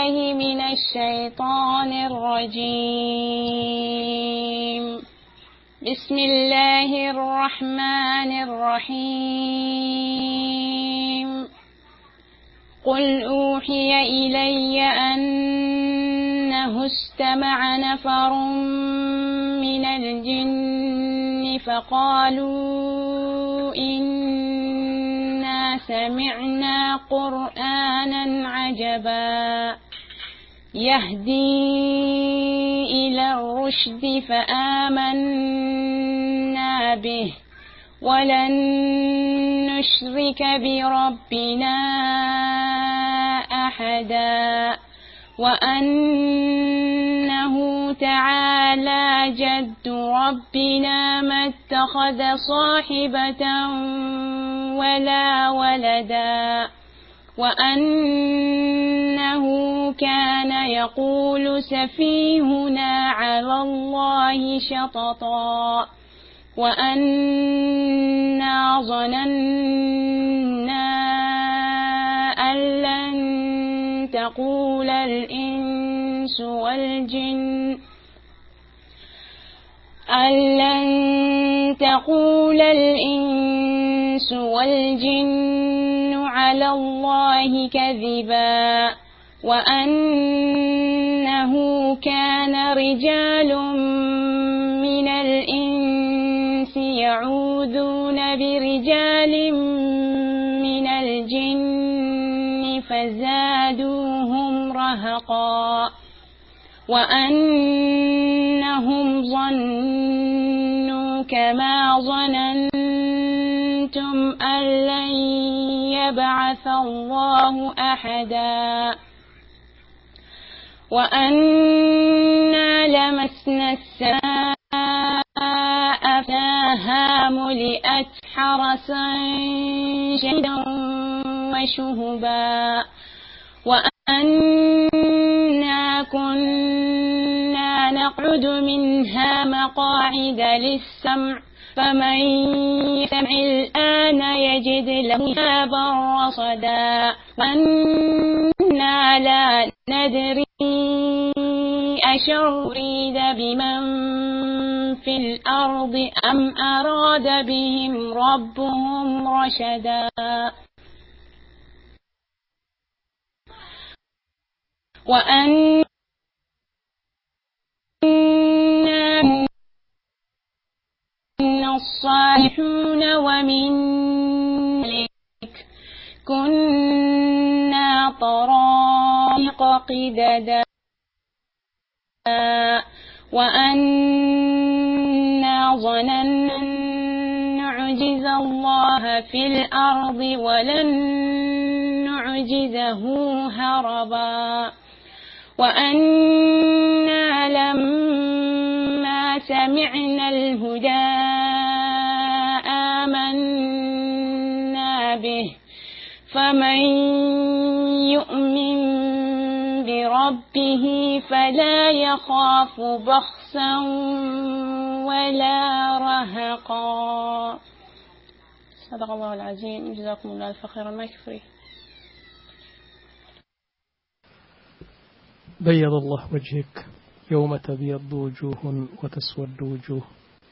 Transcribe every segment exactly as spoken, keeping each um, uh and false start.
بالله من الشيطان الرجيم. بسم الله الرحمن الرحيم. قل أوحي إلي أنه استمع نفر من الجن فقالوا إنا سمعنا قرآنا عجبا يهدي إلى الرشد فآمنا به ولن نشرك بربنا أحدا وأنه تعالى جد ربنا ما اتخذ صاحبة ولا ولدا وأنه كان يقول سفيهنا على الله شططا وأنا ظننا أن لن تقول الإنس والجن أن لن تقول الإنس والجن على الله كذبا وأنه كان رجال من الإنس يعوذون برجال من الجن فزادوهم رهقا وأنهم ظنوا كما ظننتم أن لن يبعث الله أحدا وأنا لمسنا السماء فاها ملئت حرسا شديدا وشهبا وأنا كنا نقعد منها مقاعد للسمع فمن يستمع الآن يجد له شهابا رصدا وأنا لا ندري أشر أريد بمن في الأرض أم أراد بهم ربهم رشدا وأنا الصالحون ومن كنا طرائق قددا وأنا ظننا أن نعجز الله في الأرض ولن نعجزه هربا وأنا لما سمعنا الهدى آمنا به فمن يؤمن بربه فلا يخاف بخسا ولا رهقا. صدق الله العظيم. جزاكم الله الف خيرا. ما يكفي. بيض الله وجهك يوم تبيض وجوه وتسود وجوه.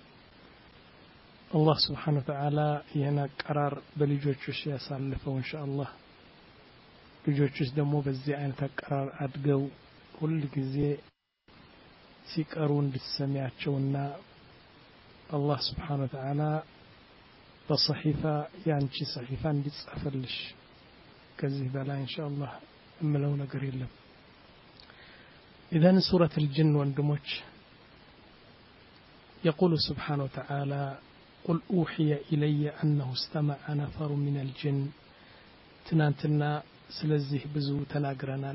الله سبحانه وتعالى هنا قرار بلجوچش ያሳልፈው ኢንሻአላህ ልጆችስ ደግሞ በዚህ አይነት አቀራር አድገው ሁሉ ጊዜ ሲቀሩ እንድትሰሚያቸውና አላህ Subhanahu Wa Ta'ala በصحيفة ያንቺ صحيفة እንዲጻፈልሽ ከዚህ በላይ ኢንሻአላህ እምለው ነገር የለም። إذن سورة الجن وندموش يقول سبحانه وتعالى قل أوحي إلي أنه استمع نفر من الجن تنانتنا سلزه بزو تناقرنا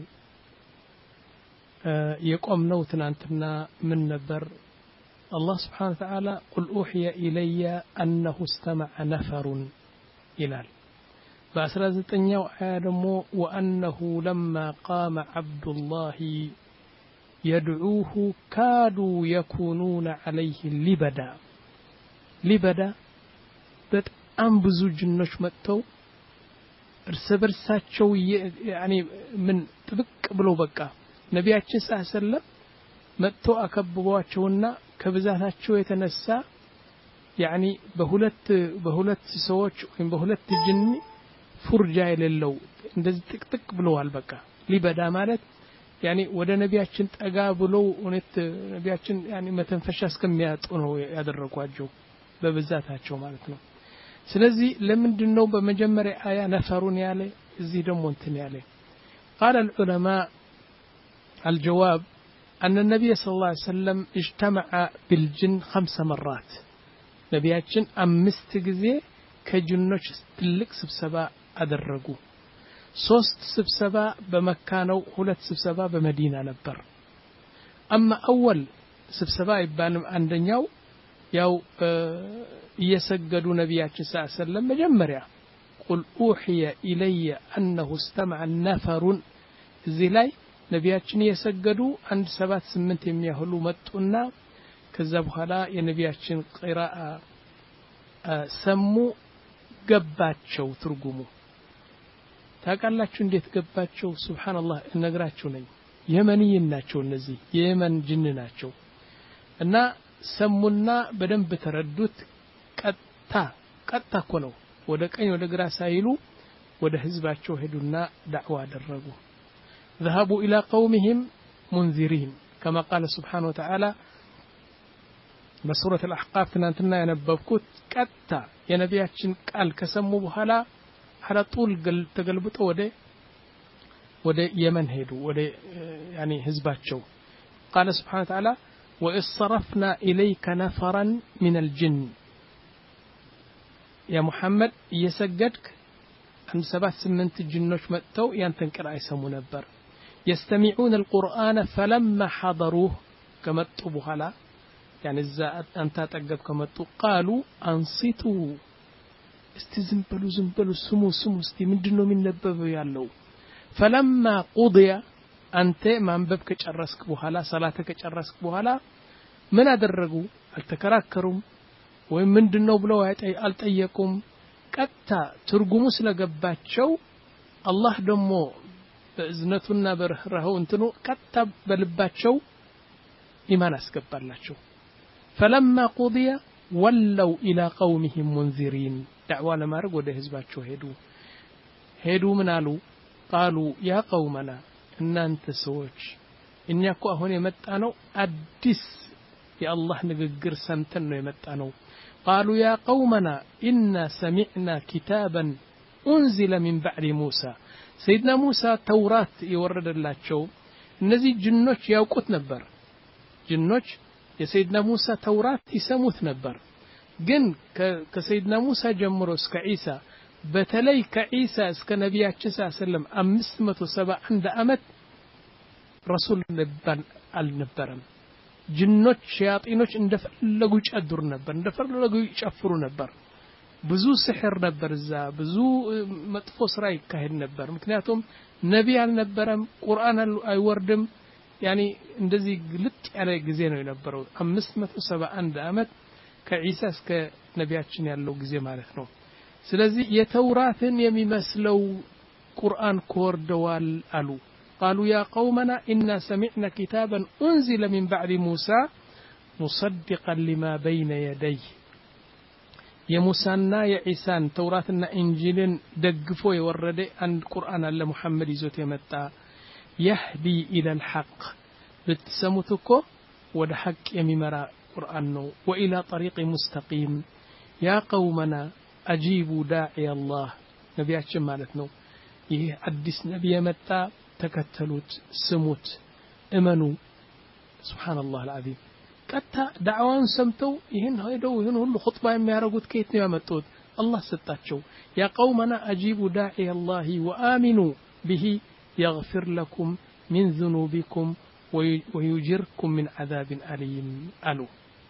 آه يقوم نو تنانتنا من نبر الله سبحانه وتعالى قل أوحي إلي أنه استمع نفر إلال بأسرازة أنيو آدمو وأنه لما قام عبد الله يدعوه كادوا يكونون عليه لبدا لبدا በጣም ብዙ ጅኖች መጥተው እርስ በርሳቸው يعني من ጥብቅ ብሎ በቃ ነቢያችን ሰለላሁ መጥቶ አከብቧቸውና ከብዛታቸው የተነሳ ያኒ በሁለት በሁለት ሰዎች ወይም በሁለት ጅን ፉርጃ የሌለው እንደዚህ ጥቅጥቅ ብለዋል በቃ ሊበዳ ማለት ያኒ ወደ ነቢያችን ጠጋ ብሎ እውነት ነቢያችን ያኒ መተንፈሻ እስከሚያጡ ነው ያደረጓቸው በብዛታቸው ማለት ነው ስለዚህ ለምንድነው በመጀመሪያ አያ ነፈሩን ያለ እዚህ ደግሞ እንትን ያለ قال العلماء الجواب أن النبي صلى الله عليه وسلم اجتمع بالجن خمس مرات ነቢያችን አምስት ጊዜ ከጅኖች ትልቅ ስብሰባ አደረጉ ሶስት ስብሰባ በመካ ነው ሁለት ስብሰባ በመዲና ነበር اما اول ስብሰባ ይባልም አንደኛው ያው እየሰገዱ ነቢያችን ሰለላሁ ዐለይሂ ወሰለም መጀመሪያ قل اوحي الي انه استمع نفر እዚህ ላይ ነቢያችን እየሰገዱ አንድ ሰባት ስምንት የሚያህሉ መጡና ከዛ በኋላ የነቢያችን ቂራአ ሰሙ ገባቸው ትርጉሙ ታቃላችሁ እንዴት ገባቸው ሱብሃንአላህ እነግራችሁ ነኝ የመንይን ናቸው እነዚህ የየመን ጅን ናቸው እና ሰሙና በደንብ ተረዱት ቀጣ ቀጣ እኮ ነው ወደ ቀኝ ወደ ግራ ሳይሉ ወደ ህዝባቸው ሄዱና ዳዕዋ አደረጉ ذهبوا الى قومهم منذرين كما قال سبحانه وتعالى በሱረቱ አልአሕቃፍ ትናንትና ያነበብኩት ቀጣ የነቢያችን ቃል ከሰሙ በኋላ አራጡል ተገልብጦ ወደ ወደ የመን ሄዱ ወደ ያኒ ህዝባቸው قال سبحانه وتعالى وإصرفنا إليك نفرا من الجن يا محمد يسجدك أن سبع سمنت الجنوش متو ينتنكر عيسمو نبر يستمعون القرآن فلما حضروه كما تطبوها لا يعني الزاء أنت تقب كما قالوا أنصتوا استزنبلوا زنبلوا سمو سمو استي من دنو من نبب يالو فلما قضي أنت ما نببك جرسك بوهلا صلاتك جرسك بوهلا من أدرجوا التكراكرهم وين من دنو بلو ألتأيكم كتا ترجموا سلقباتشو الله دمو بإذنتنا برهه انتنو كتا بلباتشو إيمان أسكبرلاتشو فلما قضي ولوا إلى قومهم منذرين دعوانا ما رقوا ده هزباتشو هدو هدو منالو قالوا يا قومنا إن أنت سوج إن يكو هنا يمتانو أدس يا الله نقر سمتنو يمتانو قالوا يا قومنا إنا سمعنا كتابا أنزل من بعد موسى سيدنا موسى توراة يورد الله شو النزي جنوش يوقت نبر جنوش يا سيدنا موسى توراة يسموت نبر جن كسيدنا موسى جمروس كعيسى بتلي كعيسى اسك نبيات صلى الله عليه وسلم أمسمة سبع عند أمت رسول نبان النبرم ጅኖች ሸያጢኖች እንደፈለጉ ይጨድሩ ነበር እንደፈለጉ ይጨፍሩ ነበር ብዙ ስሕር ነበር እዛ ብዙ መጥፎ ስራ ይካሄድ ነበር ምክንያቱም ነብይ አልነበረም ቁርአን አይወርድም ያኒ እንደዚህ ግልጥ ያለ ጊዜ ነው የነበረው አምስት መቶ ሰባ አንድ አመት ከኢሳ እስከ ነቢያችን ያለው ጊዜ ማለት ነው ስለዚህ የተውራትን የሚመስለው ቁርአን ኮርደዋል አሉ قالوا يا قومنا إنا سمعنا كتابا أنزل من بعد موسى مصدقا لما بين يديه يا موسى يا عيسى توراتنا إنجيل دقفوا يورد عن القرآن على محمد يزوت يمتع يهدي إلى الحق بتسمتكو وده حق يميمرا قرآن وإلى طريق مستقيم يا قومنا أجيبوا داعي الله نبي أتشم مالتنا يه أدس نبي يمتع تكتلوت سموت امنوا سبحان الله العظيم كتا دعوان سمتو يهن هيدو يهن هلو خطبه የሚያረጉት ከየት ነው ያመጡት الله ሰጣቸው يا قومنا اجيبوا داعي الله وامنوا به يغفر لكم من ذنوبكم ويجركم من عذاب أليم አሉ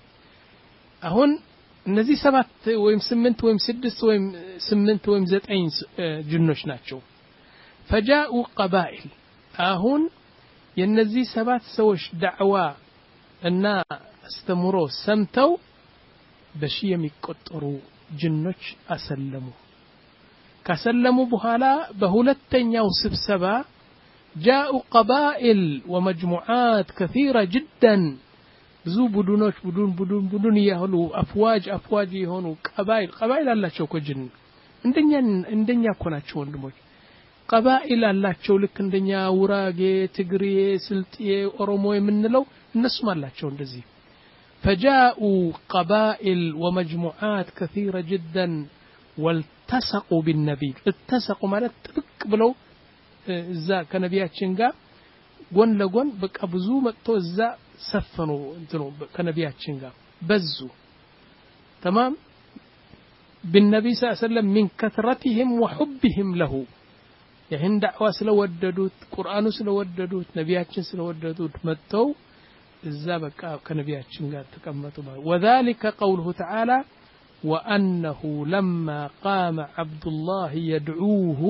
አሁን እነዚህ ሰባት ወይም ስምንት ወይም ስድስት ወይም ስምንት ወይም ዘጠኝ ጅኖች ናቸው فجاءوا قبائل አሁን የነዚህ ሰባት ሰዎች ዳዕዋ እና አስተምሮ ሰምተው በሺ የሚቆጠሩ ጅኖች አሰለሙ ካሰለሙ በኋላ በሁለተኛው ስብሰባ جاءوا قبائل ومجموعات كثيرة جدا ብዙ ቡድኖች ቡድን ቡድን ቡድን ይያሉ አፍዋጅ አፍዋጅ ይሆኑ ቀባይል ቀባይል አላቸው እኮ ጅን እንደኛ እንደኛ እኮ ናቸው ወንድሞች ቀባይል አላቸው ልክ እንደኛ ውራጌ ትግሬ ስልጤ ኦሮሞ የምንለው እነሱም አላቸው እንደዚህ فجاءوا قبائل ومجموعات كثيرة جدا والتصقوا بالنبي اتسقوا ማለት ጥብቅ ብለው እዛ ከነቢያችን ጋር ጎን ለጎን በቃ ብዙ መጥቶ እዛ ሰፈኑ እንትኑ ከነቢያችን ጋር በዙ تمام بالنبي صلى الله عليه وسلم من كثرتهم وحبهم له ይህን ዳዕዋ ስለወደዱት ቁርአኑ ስለወደዱት ነቢያችን ስለወደዱት መጥተው እዛ በቃ ከነቢያችን ጋር ተቀመጡ وذلك قوله تعالى وأنه لما قام عبد الله يدعوه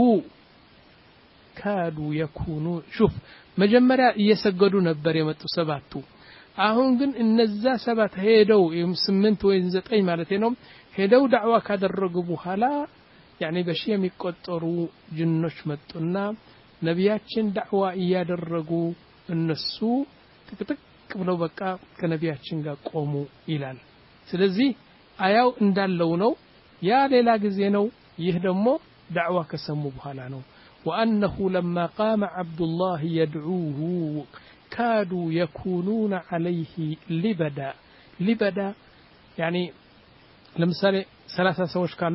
كادوا يكونوا شوف መጀመሪያ እየሰገዱ ነበር የመጡ ሰባቱ አሁን ግን እነዛ ሰባት ሄደው ስምንት ወይ ዘጠኝ ማለት ነው ሄደው ዳዕዋ ካደረጉ በኋላ يعني በሺ የሚቆጠሩ ጅኖች መጡና ነቢያችን ዳዕዋ እያደረጉ እነሱ ጥቅጥቅ ብለው በቃ ከነቢያችን ጋር ቆሙ ይላል ስለዚህ አያው እንዳለው ነው ያ ሌላ ጊዜ ነው ይህ ደግሞ ዳዕዋ ከሰሙ በኋላ ነው وأنه لما قام عبد الله يدعوه كادوا يكونون عليه لبدا لبدا يعني ለምሳሌ ሰላሳ ሰዎች ካሉ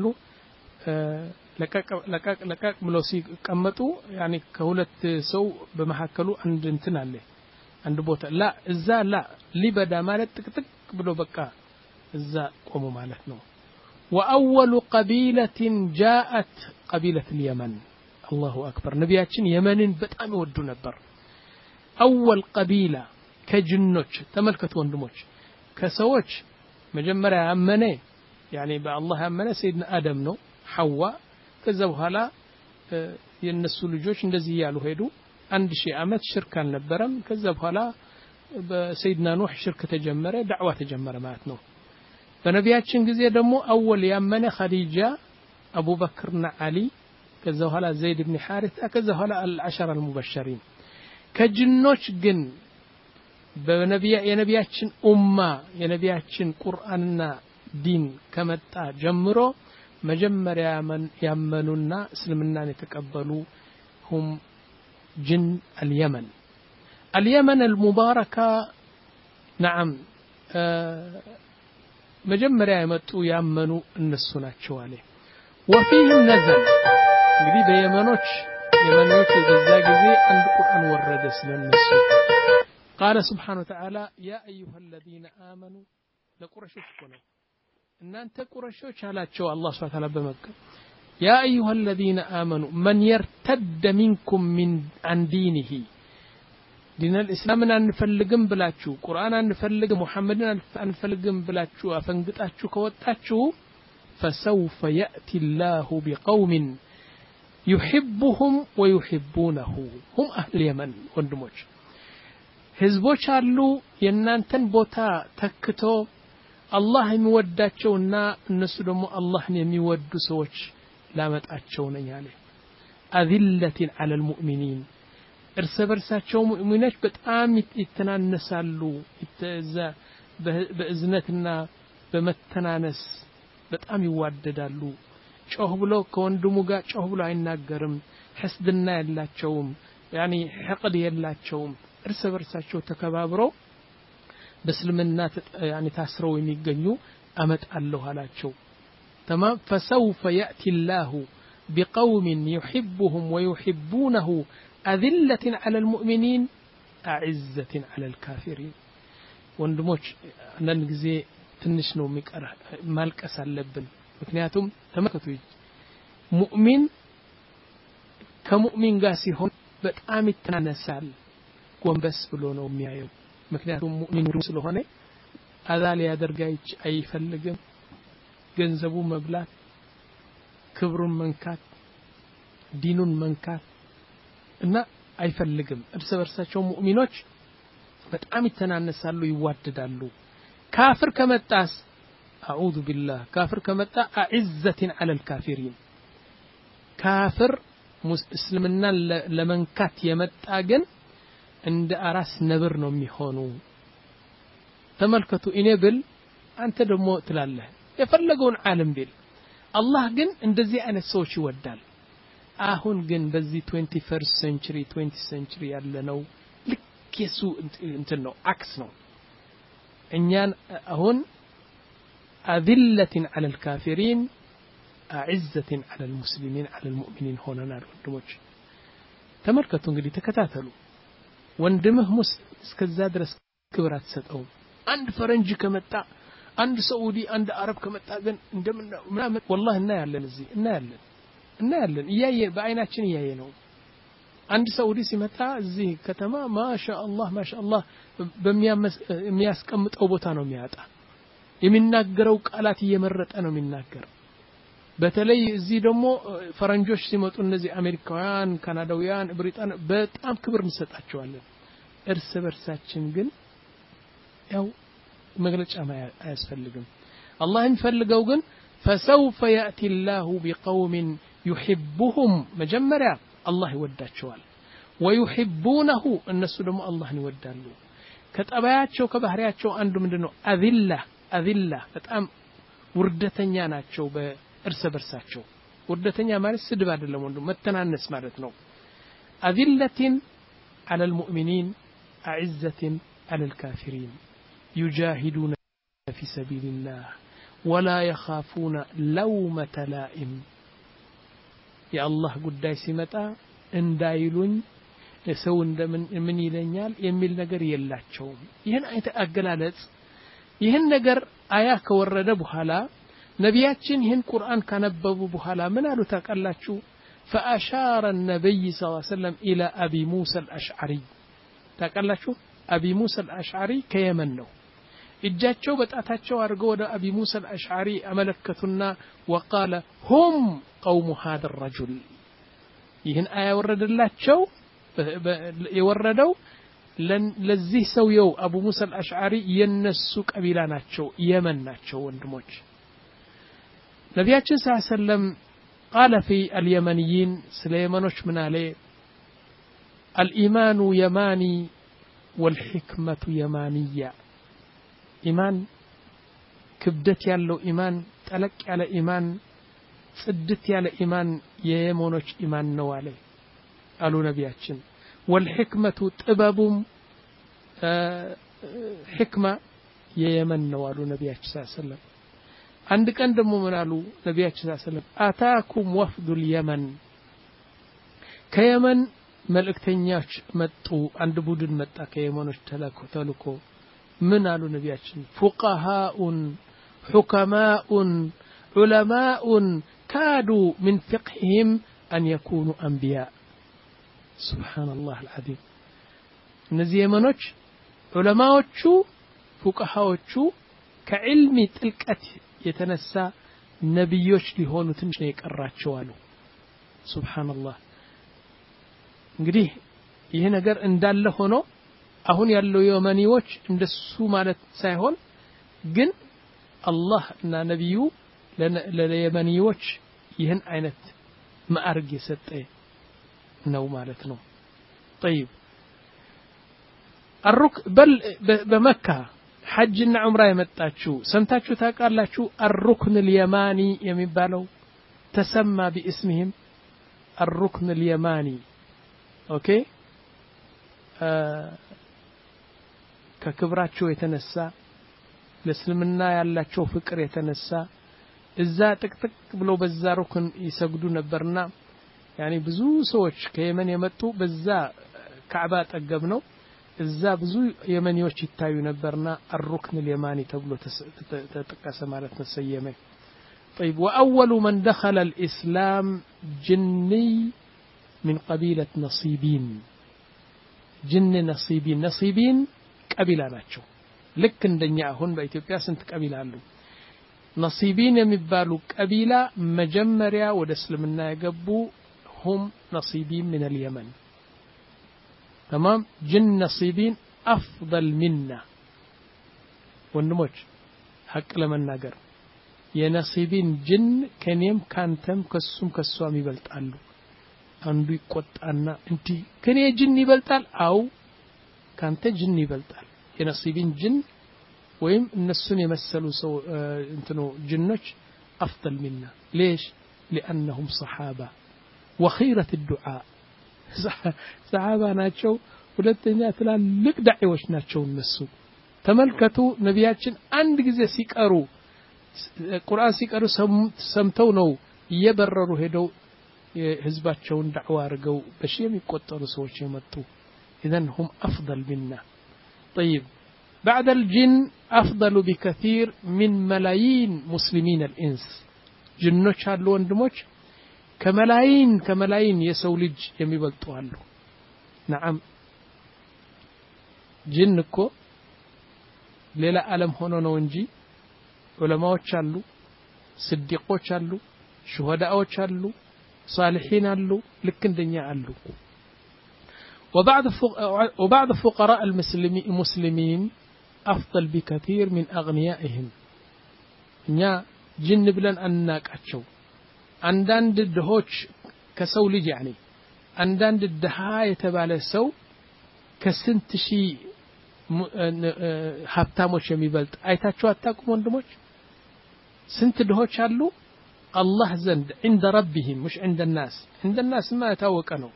ለቀቅ ለቀቅ ለቀቅ ብለው ሲቀመጡ يعني ከሁለት ሰው በመሐከሉ አንድ እንትን አለ አንድ ቦታ ላ እዛ ላ ሊበዳ ማለት ጥቅጥቅ ብሎ በቃ እዛ ቆሙ ማለት ነው وأول قبيلة جاءت قبيلة اليمن الله أكبر ነቢያችን የመንን በጣም ይወዱ ነበር أول قبيلة ከጅኖች ተመልከቱ ወንድሞች ከሰዎች መጀመሪያ አመነ يعني በአላህ አመነ ሰይድና አደም ነው ሐዋ ከዛ በኋላ የነሱ ልጆች እንደዚህ ያሉ ሄዱ አንድ ሺህ አመት ሽርክ አልነበረም ከዛ በኋላ በሰይድና ኑህ ሽርክ ተጀመረ ዳዕዋ ተጀመረ ማለት ነው በነቢያችን ጊዜ ደግሞ አወል ያመነ ኸዲጃ አቡበክርና አሊ ከዛ በኋላ ዘይድ ኢብኑ ሐሪሳ ከዛ በኋላ አልዓሸራ አልሙበሸሪን ከጅኖች ግን በነቢያ የነቢያችን ኡማ የነቢያችን ቁርአንና ዲን ከመጣ ጀምሮ መጀመሪያ ያመኑና እስልምናን የተቀበሉ هم جن اليمن اليمن المباركة نعم مجمريا يمطو يامنوا الناس ናቸው አለ وفيهم نزل እንግዲህ በየመኖች የመኖች በዛ ጊዜ አንድ ቁርአን ወረደ ስለነሱ قال سبحانه وتعالى يا ايها الذين امنوا ለቁረሾች ነው እናንተ ቁረሾች አላቸው አላህ Subhanahu Wa Ta'ala በመካ يا ايها الذين امنوا من يرتد منكم من عن دينه دين الاسلام አንፈልግም ብላችሁ ቁርአን አንፈልግም ሙሐመድን አንፈልግም ብላችሁ አፈንግጣችሁ ከወጣችሁ فسوف ياتي الله بقوم يحبهم ويحبونه هم اهل اليمن ወንድሞች ህዝቦች አሉ የናንተን ቦታ ተክቶ አላህ የሚወዳቸውና እነሱ ደግሞ አላህን የሚወዱ ሰዎች ላመጣቸው ነኝ አለ አዚለቲን ዐለል ሙእሚኒን እርስ በርሳቸው ሙእሚኖች በጣም ይተናነሳሉ ይተዛ በእዝነትና በመተናነስ በጣም ይዋደዳሉ ጮህ ብሎ ከወንድሙ ጋር ጮህ ብሎ አይናገርም ህስድና ያላቸውም يعني حقد የላቸውም እርስ በርሳቸው ተከባብረው በእስልምና يعني ታስረው የሚገኙ አመጣለሁ አላቸው تمام فسوف يأتي الله بقوم يحبهم ويحبونه أذلة على المؤمنين أعزة على الكافرين ወንድሞች አንዳንድ ጊዜ ትንሽ ነው የሚቀር ማልቀስ አለብን ምክንያቱም ተመከቱ ሙእሚን ከሙእሚን ጋር ሲሆን በጣም ይተናነሳል ጎንበስ ብሎ ነው የሚያየው ምክንያቱም ሙእሚን ስለሆነ አዛል ያደርጋይች አይፈልግም ገንዘቡ መብላት ክብሩን መንካት ዲኑን መንካት እና አይፈልግም እርስ በርሳቸው ሙእሚኖች በጣም ይተናነሳሉ ይዋደዳሉ ካፍር ከመጣስ አዑዙ ቢላህ ካፍር ከመጣ አዕዘትን ዐለል ካፊሪን ካፍር እስልምና ለመንካት የመጣ ግን እንደ አራስ ነብር ነው የሚሆነው ተመልከቱ እኔ ብል አንተ ደግሞ ትላለህ የፈለገውን ዓለም ቢል አላህ ግን እንደዚህ አይነት ሰዎች ይወዳል አሁን ግን በዚህ twenty-first century twentieth century ያለነው ልክ የሱ እንትን ነው አክስ ነው እኛን አሁን أذلة على الكافرين أعزة على المسلمين على المؤمنين هنا ወንድሞች ተመልከቱ እንግዲህ ተከታተሉ ወንድምህ ሙስሊም እስከዛ ድረስ ክብር አትሰጠው አንድ ፈረንጅ ከመጣ አንድ ሳዑዲ አንድ አረብ ከመጣ ግን እንደምን ምናምን والله እና ያለን እዚህ እና ያለን እና ያለን እያየ በአይናችን እያየ ነው አንድ ሳዑዲ ሲመጣ እዚህ ከተማ ማሻአላህ ማሻአላህ በሚያስቀምጠው ቦታ ነው የሚያጣ የሚናገረው ቃላት እየመረጠ ነው የሚናገር በተለይ እዚህ ደግሞ ፈረንጆች ሲመጡ እነዚህ አሜሪካውያን ካናዳውያን ብሪጣን በጣም ክብር እንሰጣቸዋለን እርስ በርሳችን ግን ያው መግለጫ አያስፈልግም አላህ እንፈልገው ግን فسوف يأتي الله بقوم يحبهم መጀመሪያ አላህ ይወዳቸዋል ويحبونه እነሱ ደግሞ አላህን ይወዳሉ ከጠባያቸው ከባህሪያቸው አንዱ ምንድነው አዚላ አዚላ በጣም ውርደተኛ ናቸው በእርስ በርሳቸው ውርደተኛ ማለት ስድብ አይደለም ወንዱ መተናነስ ማለት ነው አዚለቲን على المؤمنين أعزة على الكافرين يجاهدون في سبيل الله ولا يخافون لومة لائم يا الله ጉዳይ ሲመጣ እንዳይሉኝ ሰው እንደምን ምን ይለኛል የሚል ነገር የላቸውም ይሄን አይተ አገላለጽ ይሄን ነገር አያ ከወረደ በኋላ ነቢያችን ይሄን ቁርአን ካነበቡ በኋላ ምን አሉ ታውቃላችሁ فأشار النبي صلى الله عليه وسلم إلى أبي موسى الأشعري ታውቃላችሁ አቢ ሙሳ አልአሽዓሪ ከየመን ነው እጃቸው በጣታቸው አድርገው ወደ አቢ ሙሳ አልአሽዓሪ አመለከቱና وقال هم قوم هذا الرجل ይህን አያ ወረደላቸው የወረደው ለዚህ ሰውየው አቡ ሙሳ አልአሽዓሪ የነሱ ቀቢላ ናቸው የመን ናቸው ወንድሞች ነቢያችን ሰለላሁ ዐለይሂ ወሰለም قال في اليمنيين سليمانوش من عليه الإيمان يماني والحكمة يمانية إيمان كبدت يالو إيمان تلك على إيمان صدت على إيمان يمونوش إيمان نوالي قالوا نبياتشن والحكمة تبابم آه حكمة يمن نوالو نبياتش صلى الله عليه وسلم عندك عندما منالو نبياتش صلى الله عليه وسلم آتاكم وفد اليمن كيمن መልእክተኛች መጡ አንድ ቡድን መጣ ከየመኖች ተላኩ ተልኮ ምን አሉ ነቢያችን ፉቃሃኡን ሁከማኡን ዑለማኡን ካዱ من فقههم أن يكونوا أنبياء سبحان الله العظيم እነዚህ የመኖች ዑለማዎቹ ፉቃሃዎቹ ከዕልሚ ጥልቀት የተነሳ ነብዮች ሊሆኑ ትንሽ ነው የቀራቸው አሉ سبحان الله እንግዲህ ይሄ ነገር እንዳለ ሆኖ አሁን ያለው የመኒዎች እንደሱ ማለት ሳይሆን ግን አላህ እና ነብዩ ለየመኒዎች ይህን አይነት ማዕረግ የሰጠ ነው ማለት ነው طيب الرك بل بمكة حجنا عمره የመጣችሁ ሰምታችሁ ታውቃላችሁ الركن اليماني የሚባለው ተሰማ باسمهم الركن اليماني ኦኬ ከክብራቸው የተነሳ ለእስልምና ያላቸው ፍቅር የተነሳ እዛ ጥቅጥቅ ብሎ በዛ ሩክን ይሰግዱ ነበርና ያኒ ብዙ ሰዎች ከየመን የመጡ በዛ ካዕባ ጠገብ ነው እዛ ብዙ የመኒዎች ይታዩ ነበርና الركن اليماني ተብሎ ተጠቀሰ ማለት ነው ሰየመ طيب واول من دخل الاسلام جني من قبيلة نصيبين جن نصيبين نصيبين قبيلة ናቸው ልክ እንደኛ አሁን በኢትዮጵያ ስንት ቀቢላ አሉ نصيبين የሚባሉ ቀቢላ መጀመሪያ ወደ እስልምና የገቡ هم نصيبين من اليمن تمام جن نصيبين أفضل منا ወንድሞች ሐቅ ለመናገር የነصيبين جن ከኔም ካንተም ከሱም ከሷም ይበልጣሉ አንዱ ይቆጣና እንዲ ከኔ ጅን ይበልጣል አው ካንተ ጅን ይበልጣል የነሲብን ጅን ወይም እነሱን የመሰሉ ሰው እንትኑ ጅኖች أفضل منا ليش لأنهم صحابة وخيرة الدعاء صحابة ናቸው ሁለተኛ ትላልቅ ዳዒዎች ናቸው እነሱ ተመልከቱ ነቢያችን አንድ ጊዜ ሲቀሩ ቁርአን ሲቀሩ ሰምተው ነው እየበረሩ ሄደው ህዝባቸውን ዳዕዋ አድርገው በሺ የሚቆጠሩ ሰዎች የመጡ اذا هم افضل منا طيب بعد الجن افضل بكثير من ملايين مسلمين الانس جنوች አሉ ወንድሞች ከመላይን ከመላይን የሰው ልጅ የሚበልጡ አሉ نعم ጅን እኮ ሌላ ዓለም ሆኖ ነው እንጂ ዑለማዎች አሉ ስዲቆች አሉ ሹሃዳዎች አሉ صالحين አሉ ልክ እንደኛ አሉ وبعض وبعض فقراء المسلمين أفضل بكثير من أغنيائهم እኛ ጅን ብለን አናቃቸው አንዳንድ ድሆች ከሰው ልጅ يعني አንዳንድ ድሃ የተባለ ሰው ከስንት ሺህ ሀብታሞች የሚበልጥ አይታችሁ አታውቁም ወንድሞች ስንት ድሆች አሉ አላህ ዘንድ عند ربهم مش عند الناس عند الناس ما የታወቀ ነው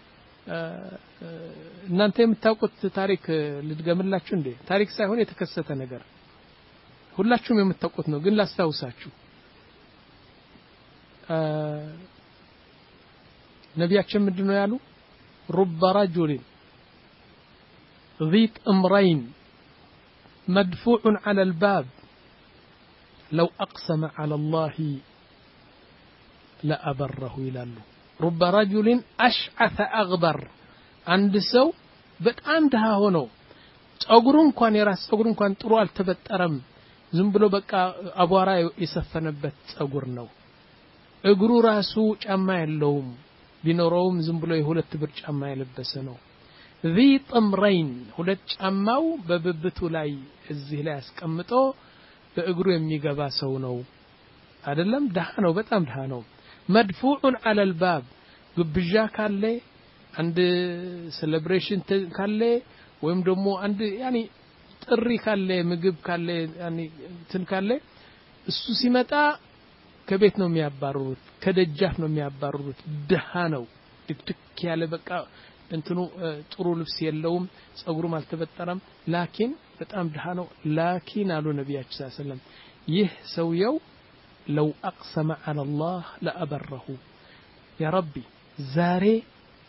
እናንተ የምታውቁት ታሪክ ልድገምላችሁ እንዴ ታሪክ ሳይሆን የተከሰተ ነገር ሁላችሁም የምታውቁት ነው ግን ላስታውሳችሁ ነቢያችን ምንድነው ያሉ رب رجل ذي امرين مدفوع على الباب لو أقسم على الله لأبره ይላሉ رب رجل أشعث أغبر عند سو በጣም ደሃ ሆኖ ጸጉሩ እንኳን የራስ ጸጉሩ እንኳን ጥሩ አልተበጠረም ዝም ብሎ በቃ አቧራ የሰፈነበት ጸጉር ነው እግሩ ራሱ ጫማ የለውም ቢኖረውም ዝም ብሎ የሁለት ብር ጫማ የለበሰ ነው ذي طمرين ሁለት ጫማው በብብቱ ላይ እዚህ ላይ አስቀምጦ በእግሩ የሚገባ ሰው ነው አይደለም ደሃ ነው በጣም ደሃ ነው مدفوع على الباب ግብዣ ካለ አንድ ሴሌብሬሽን ካለ ወይም ደግሞ አንድ ያኒ ጥሪ ካለ ምግብ ካለ ያኒ እንትን ካለ እሱ ሲመጣ ከቤት ነው የሚያባሩት ከደጃፍ ነው የሚያባሩት ደሃ ነው ትክክ ያለ በቃ እንትኑ ጥሩ ልብስ የለውም ጸጉሩም አልተበጠረም ላኪን በጣም ደሃ ነው ላኪን አሉ ነብያችን ሰለላሁ ዐለይሂ ወሰለም ይህ ሰውየው لو أقسم على الله لأبره يا ربي زاري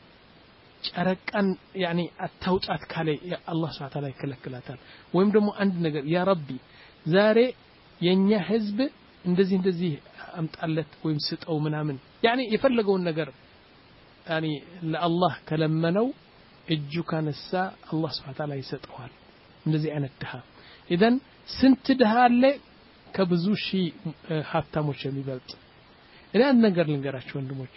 ጨረቃን يعني አታውጣት ካለ አላህ Subhanahu Ta'ala ይከለክላታል ወይም ደግሞ አንድ ነገር ያ ረቢ ዛሬ የኛ ህዝብ እንደዚህ እንደዚህ አምጣለት ወይም ስጠው ምናምን يعني የፈለገውን ነገር يعني ለአላህ ከለመነው እጁ ካነሳ አላህ Subhanahu Ta'ala ይሰጠዋል እንደዚህ አይነት ድሃ اذا ስንት ድሃ አለ ከብዙ ሺህ ሀብታሞች የሚበልጥ እኔ አንድ ነገር ልንገራችሁ ወንድሞች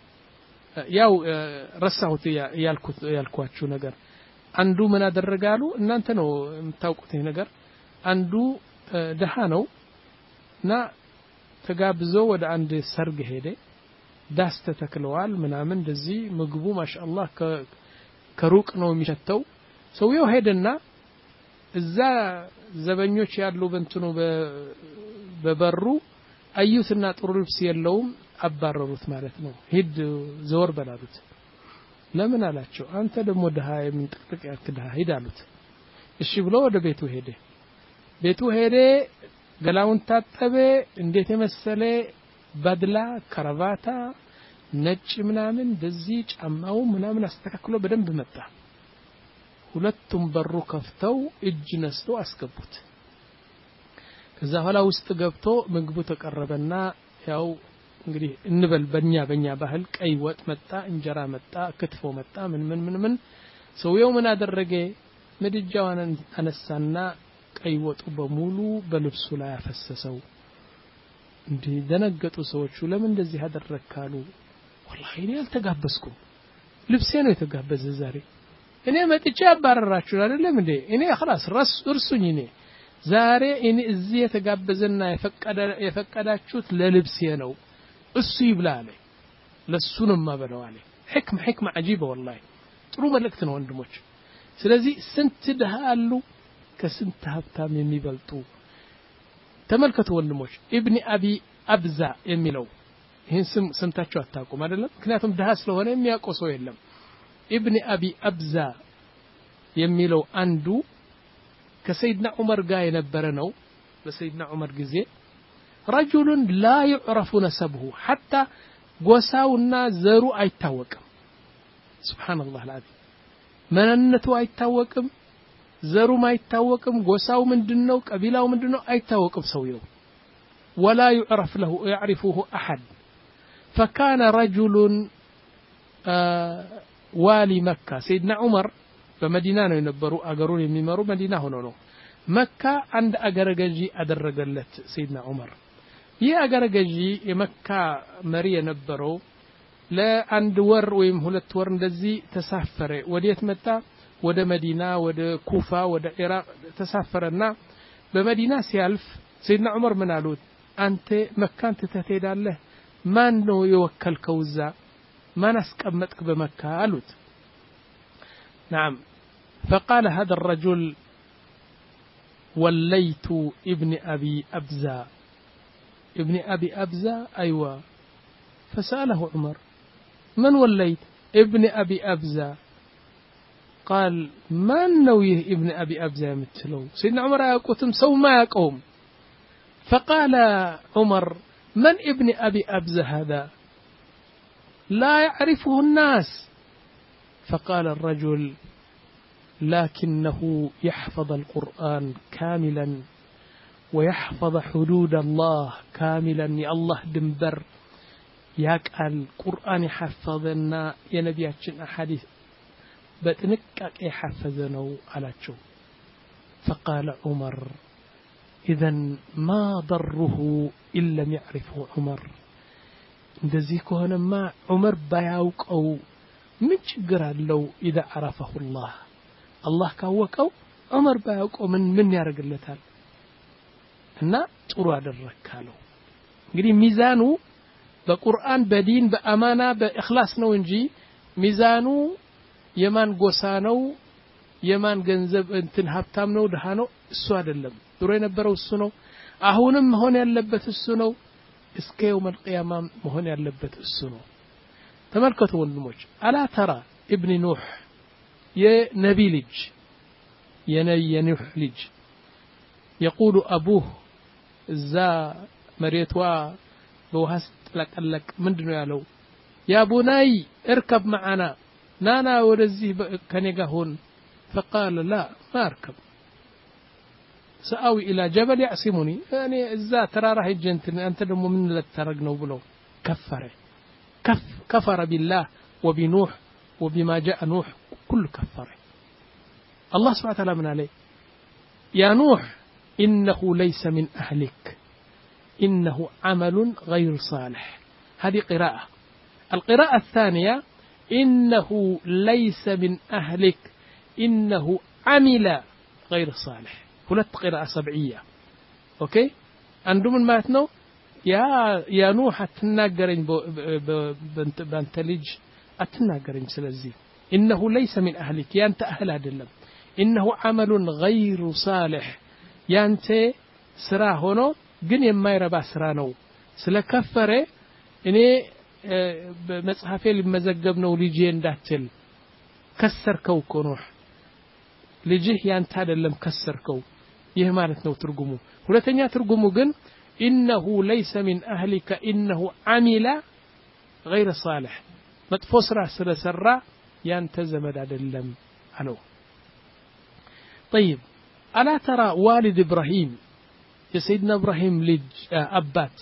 ያው ረሳሁት ያልኩት ያልኳችሁ ነገር አንዱ ምን አደረጋሉ እናንተ ነው የምታውቁት ይሄ ነገር አንዱ ደሃ ነውና ተጋብዞ ወደ አንድ ሰርግ ሄደ ዳስ ተተክለዋል ምናምን እንደዚህ ምግቡ ማሻአላህ ከሩቅ ነው የሚሸተው ሰውየው ሄደና እዛ ዘበኞች ያሉ በእንትኑ በበሩ አዩትና ጥሩ ልብስ የለውም አባረሩት ማለት ነው ሂድ ዘወር በላሉት ለምን አላቸው አንተ ደግሞ ደሃ የምንጥቅጥቅ ያክ ደሃ ሂድ አሉት እሺ ብሎ ወደ ቤቱ ሄደ ቤቱ ሄደ ገላውን ታጠበ እንዴት የመሰለ ባድላ ከራቫታ ነጭ ምናምን በዚህ ጫማው ምናምን አስተካክሎ በደንብ መጣ ሁለቱም በሩ ከፍተው እጅ ነስቶ አስገቡት ከዛ ኋላ ውስጥ ገብቶ ምግቡ ተቀረበና ያው እንግዲህ እንበል በእኛ በእኛ ባህል ቀይ ወጥ መጣ እንጀራ መጣ ክትፎ መጣ ምን ምን ምን ምን ሰውየው ምን አደረገ ምድጃውን አነሳና ቀይ ወጡ በሙሉ በልብሱ ላይ አፈሰሰው እንዴ ደነገጡ ሰዎቹ ለምን እንደዚህ አደረካሉ والله እኔ አልተጋበስኩም ልብሴ ነው የተጋበዘ ዛሬ እኔ መጥቼ አባረራችሁ አይደለም እንዴ እኔ خلاص ራስ እርሱኝ እኔ ዛሬ እኔ እዚህ የተጋበዘና የፈቀደ የፈቀዳችሁት ለልብሴ ነው እሱ ይብላል ለሱ ነው ማበለው አለ حكمة حكمة عجيبة والله ጥሩ መልእክት ነው ወንድሞች ስለዚህ ስንት ደሃ አሉ ከስንት ሀብታም የሚበልጡ ተመልከቱ ወንድሞች ኢብኑ አቢ አብዛ የሚለው ይሄን ስም ሰምታችሁ አታውቁም አይደለም ምክንያቱም ደሃ ስለሆነ የሚያውቀው ሰው የለም ኢብኑ አቢ አብዛ የሚለው አንዱ ከሰይድና ዑመር ጋር የነበረ ነው በሰይድና ዑመር ጊዜ رجل لا يعرف نسبه حتى ጎሳውና ዘሩ አይታወቅም ሱብሃንአላህ العظيم ማንነቱ አይታወቅም ዘሩም አይታወቅም ጎሳው ምንድነው ቀቢላው ምንድነው አይታወቅም ሰውየው ولا يعرف له يعرفه احد فكان رجل والي مكة سيدنا عمر በመዲና ነው የነበሩ አገሩን የሚመሩ መዲና ሆኖ ነው መካ አንድ አገረ ገዢ አደረገለት ሰይድና ዑመር ይህ አገረ ገዢ የመካ መሪ የነበረው ለአንድ ወር ወይም ሁለት ወር እንደዚህ ተሳፈረ ወዴት መጣ ወደ መዲና ወደ ኩፋ ወደ ኢራቅ ተሳፈረና በመዲና ሲያልፍ ሰይድና ዑመር ምን አሉት አንተ መካን ትተሄዳለህ ማን ነው የወከልከው እዛ ማን አስቀመጥክ በመካ አሉት نعم فقال هذا الرجل وليت ابن أبي أبزة ابن أبي أبزة أيوة فسأله عمر من وليت ابن أبي أبزة قال من نويه ابن أبي أبزة مثله سيدنا عمر يقوتم سو ما يقوم فقال عمر من ابن أبي أبزة هذا لا يعرفه الناس فقال الرجل لكنه يحفظ القرآن كاملا ويحفظ حدود الله كاملا يا الله دنبر يقال القرآن يحفظنا يا نبياتنا حديث بتنكك يحفظنه على شو فقال عمر إذن ما ضره إن لم يعرفه عمر እንደዚህ ከሆነማ ዑመር ባያውቀው ምን ችግር አለው إذا عرفه الله الله ካወቀው ዑመር ባያውቀው ምን ምን ያደርግለታል እና ጥሩ አደረካለው እንግዲህ ሚዛኑ በቁርአን በዲን በአማና በእخلاص ነው እንጂ ሚዛኑ የማን ጎሳ ነው የማን ገንዘብ እንትን ሀብታም ነው ደሃ ነው እሱ አይደለም ድሮ የነበረው እሱ ነው አሁንም መሆን ያለበት እሱ ነው እስከ يوم القيامة መሆን ያለበት እሱ ነው ተመልከቱ ወንድሞች አላ ተራ ኢብኑ ኑህ የነቢ ልጅ የነቢዩ ልጅ يقول أبوه እዛ መሬቷ በውሃስ ተለቀለቅ ምንድነው ያለው يا بني اركب معنا نانا ወደዚህ ከኔ ጋር ሆን فقال لا ما اركب سأوي إلى جبل يعصمني يعني إذا ترى راح يجنتني أنت دم من لا ترجنوا بلو كفر كف كفر بالله وبنوح وبما جاء نوح كل كفر الله سبحانه وتعالى من عليه يا نوح إنه ليس من أهلك إنه عمل غير صالح هذه قراءة القراءة الثانية إنه ليس من أهلك إنه عمل غير صالح ሁለት قراءة سبعية اوكي عندهم ማለት ነው ያ ያ ኑህ አትናገረኝ በአንተ ልጅ አትናገረኝ ስለዚህ انه ليس من اهلك ያንተ اهل አይደለም انه عمل غير صالح ያንተ ስራ ሆኖ ግን የማይረባ ስራ ነው ስለከፈረ እኔ በመጽሐፌ ሊመዘገብ ነው ልጄ እንዳትል ከሰርከው እኮ ኑህ ልጅህ ያንተ አይደለም ከሰርከው ይህ ማለት ነው ትርጉሙ ሁለተኛ ትርጉሙ ግን انه ليس من اهلك انه عمل غير صالح መጥፎ ስራ ስለሰራ ያንተ ዘመድ አይደለም አለው طيب الا ترى والد ابراهيم የሰይድና ኢብራሂም ልጅ አባት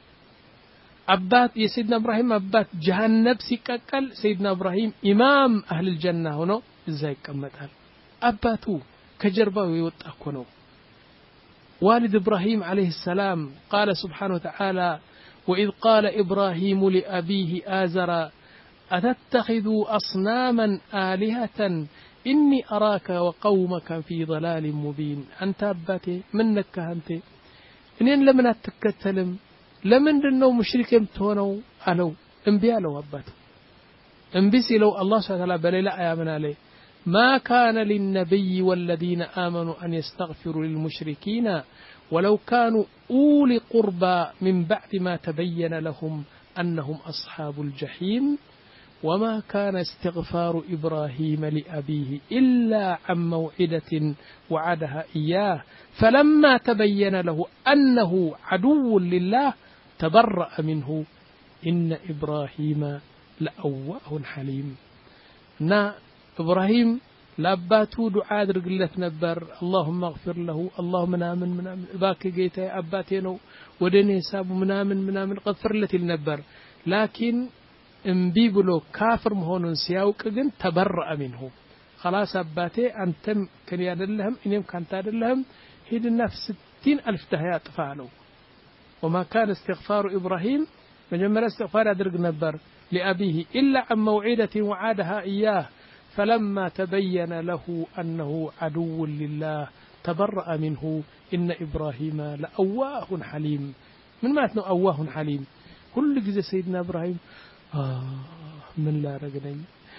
አባት የሰይድና ኢብራሂም አባት ጀሃነም ሲቀቀል ሰይድና ኢብራሂም ኢማም አህል الجنة ሆኖ እዛ ይቀመጣል አባቱ ከጀርባው የወጣ እኮ ነው والد إبراهيم عليه السلام قال سبحانه وتعالى وإذ قال إبراهيم لأبيه آزر أتتخذ أصناما آلهة إني أراك وقومك في ضلال مبين أنت أباتي منك أنت إنين لمن أتكتلم لمن دنو مشركم تونو ألو انبياء لو أباتو انبسي لو الله سبحانه وتعالى بليلا آيامنا عليه ما كان للنبي والذين آمنوا أن يستغفروا للمشركين ولو كانوا أولي قربى من بعد ما تبين لهم أنهم أصحاب الجحيم وما كان استغفار إبراهيم لأبيه إلا عن موعدة وعدها إياه فلما تبين له أنه عدو لله تبرأ منه إن إبراهيم لأواه حليم نا إبراهيم لأباتو دعاء رجلت نبر اللهم اغفر له اللهم منامن منامن باكي جيتي أباتينو ودني ساب منامن منامن غفر لتي النبر لكن امبي بلو كافر مهون سياوك جن تبرأ منه خلاص أباتي أنتم كان يادلهم إنهم كان تادلهم هيد النفس ستين ألف تهيات فعلوا وما كان استغفار إبراهيم مجمل استغفار أدرق نبر لأبيه إلا عن موعدة وعادها إياه فلما تبين له أنه عدو لله تبرأ منه إن إبراهيم لأواه حليم من ما أتنو أواه حليم كل جزء سيدنا إبراهيم آه من لا رجني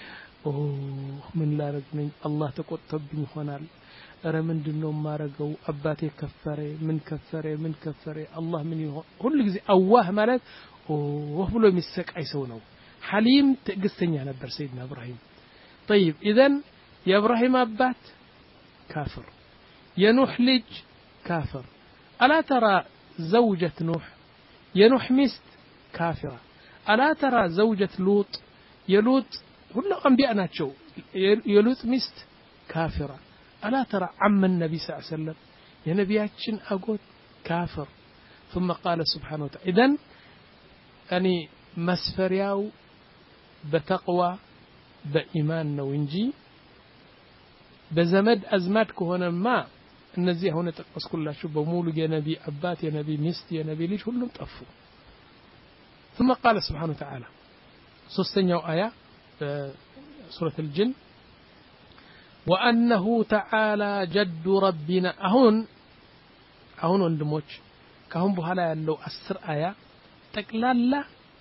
أوه من لا رجني الله تقطب بمخنال أرى من دنهم ما رجوا أباتي كفري من كفري من كفري الله من يهون كل جزء أواه مالت أوه بلو مسك عيسونه حليم تقصني أنا بر سيدنا إبراهيم طيب إذن يا إبراهيم أبات كافر يا نوح لج كافر ألا ترى زوجة نوح يا نوح مست كافرة ألا ترى زوجة لوط يا لوط كلهم أنبياء ناتشو يا لوط مست كافرة ألا ترى عم النبي صلى الله عليه وسلم يا نبياتشن أقول كافر ثم قال سبحانه وتعالى إذن أني مسفرياو بتقوى بإيمان نوينجي بزمد أزمات كهنا ما النزيه هنا تقص كلها شو بمولو يا نبي أبات يا نبي مست يا نبي ليش كلهم تقفوا ثم قال سبحانه وتعالى سوستنيو آية سورة الجن وأنه تعالى جد ربنا أهون أهون اندموش كهم بحالا لو أسر آية تقلال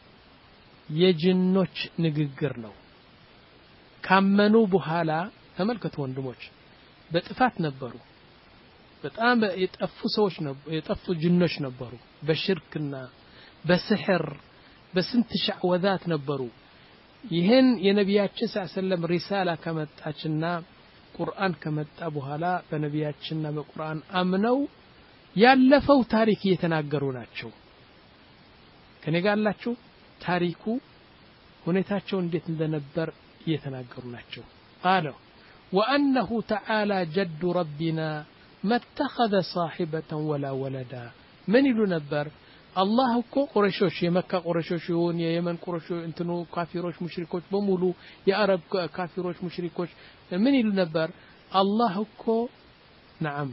የጅኖች ንግግር ነው ካመኑ በኋላ ተመልከቱ ወንድሞች በጥፋት ነበሩ በጣም የጠፉ ሰዎች ነበሩ የጠፉ ጅኖች ነበሩ በሽርክና በስሕር በስንት ሸዕወዛት ነበሩ ይሄን የነቢያችን ሰለላሁ ሪሳላ ከመጣችና ቁርአን ከመጣ በኋላ በነቢያችንና በቁርአን አምነው ያለፈው ታሪክ እየተናገሩ ናቸው ከኔ ጋር አላችሁ ታሪኩ ሁኔታቸው እንዴት እንደነበር እየተናገሩ ናቸው قال وانه تعالى جد ربنا ما اتخذ صاحبة ولا ولدا من ይሉ ነበር አላህ እኮ ቁረይሾች የመካ ቁረይሾች ይሁን የየመን ቁረይሾች እንትኑ ካፊሮች ሙሽሪኮች በሙሉ የአረብ ካፊሮች ሙሽሪኮች ምን ይሉ ነበር አላህ እኮ نعم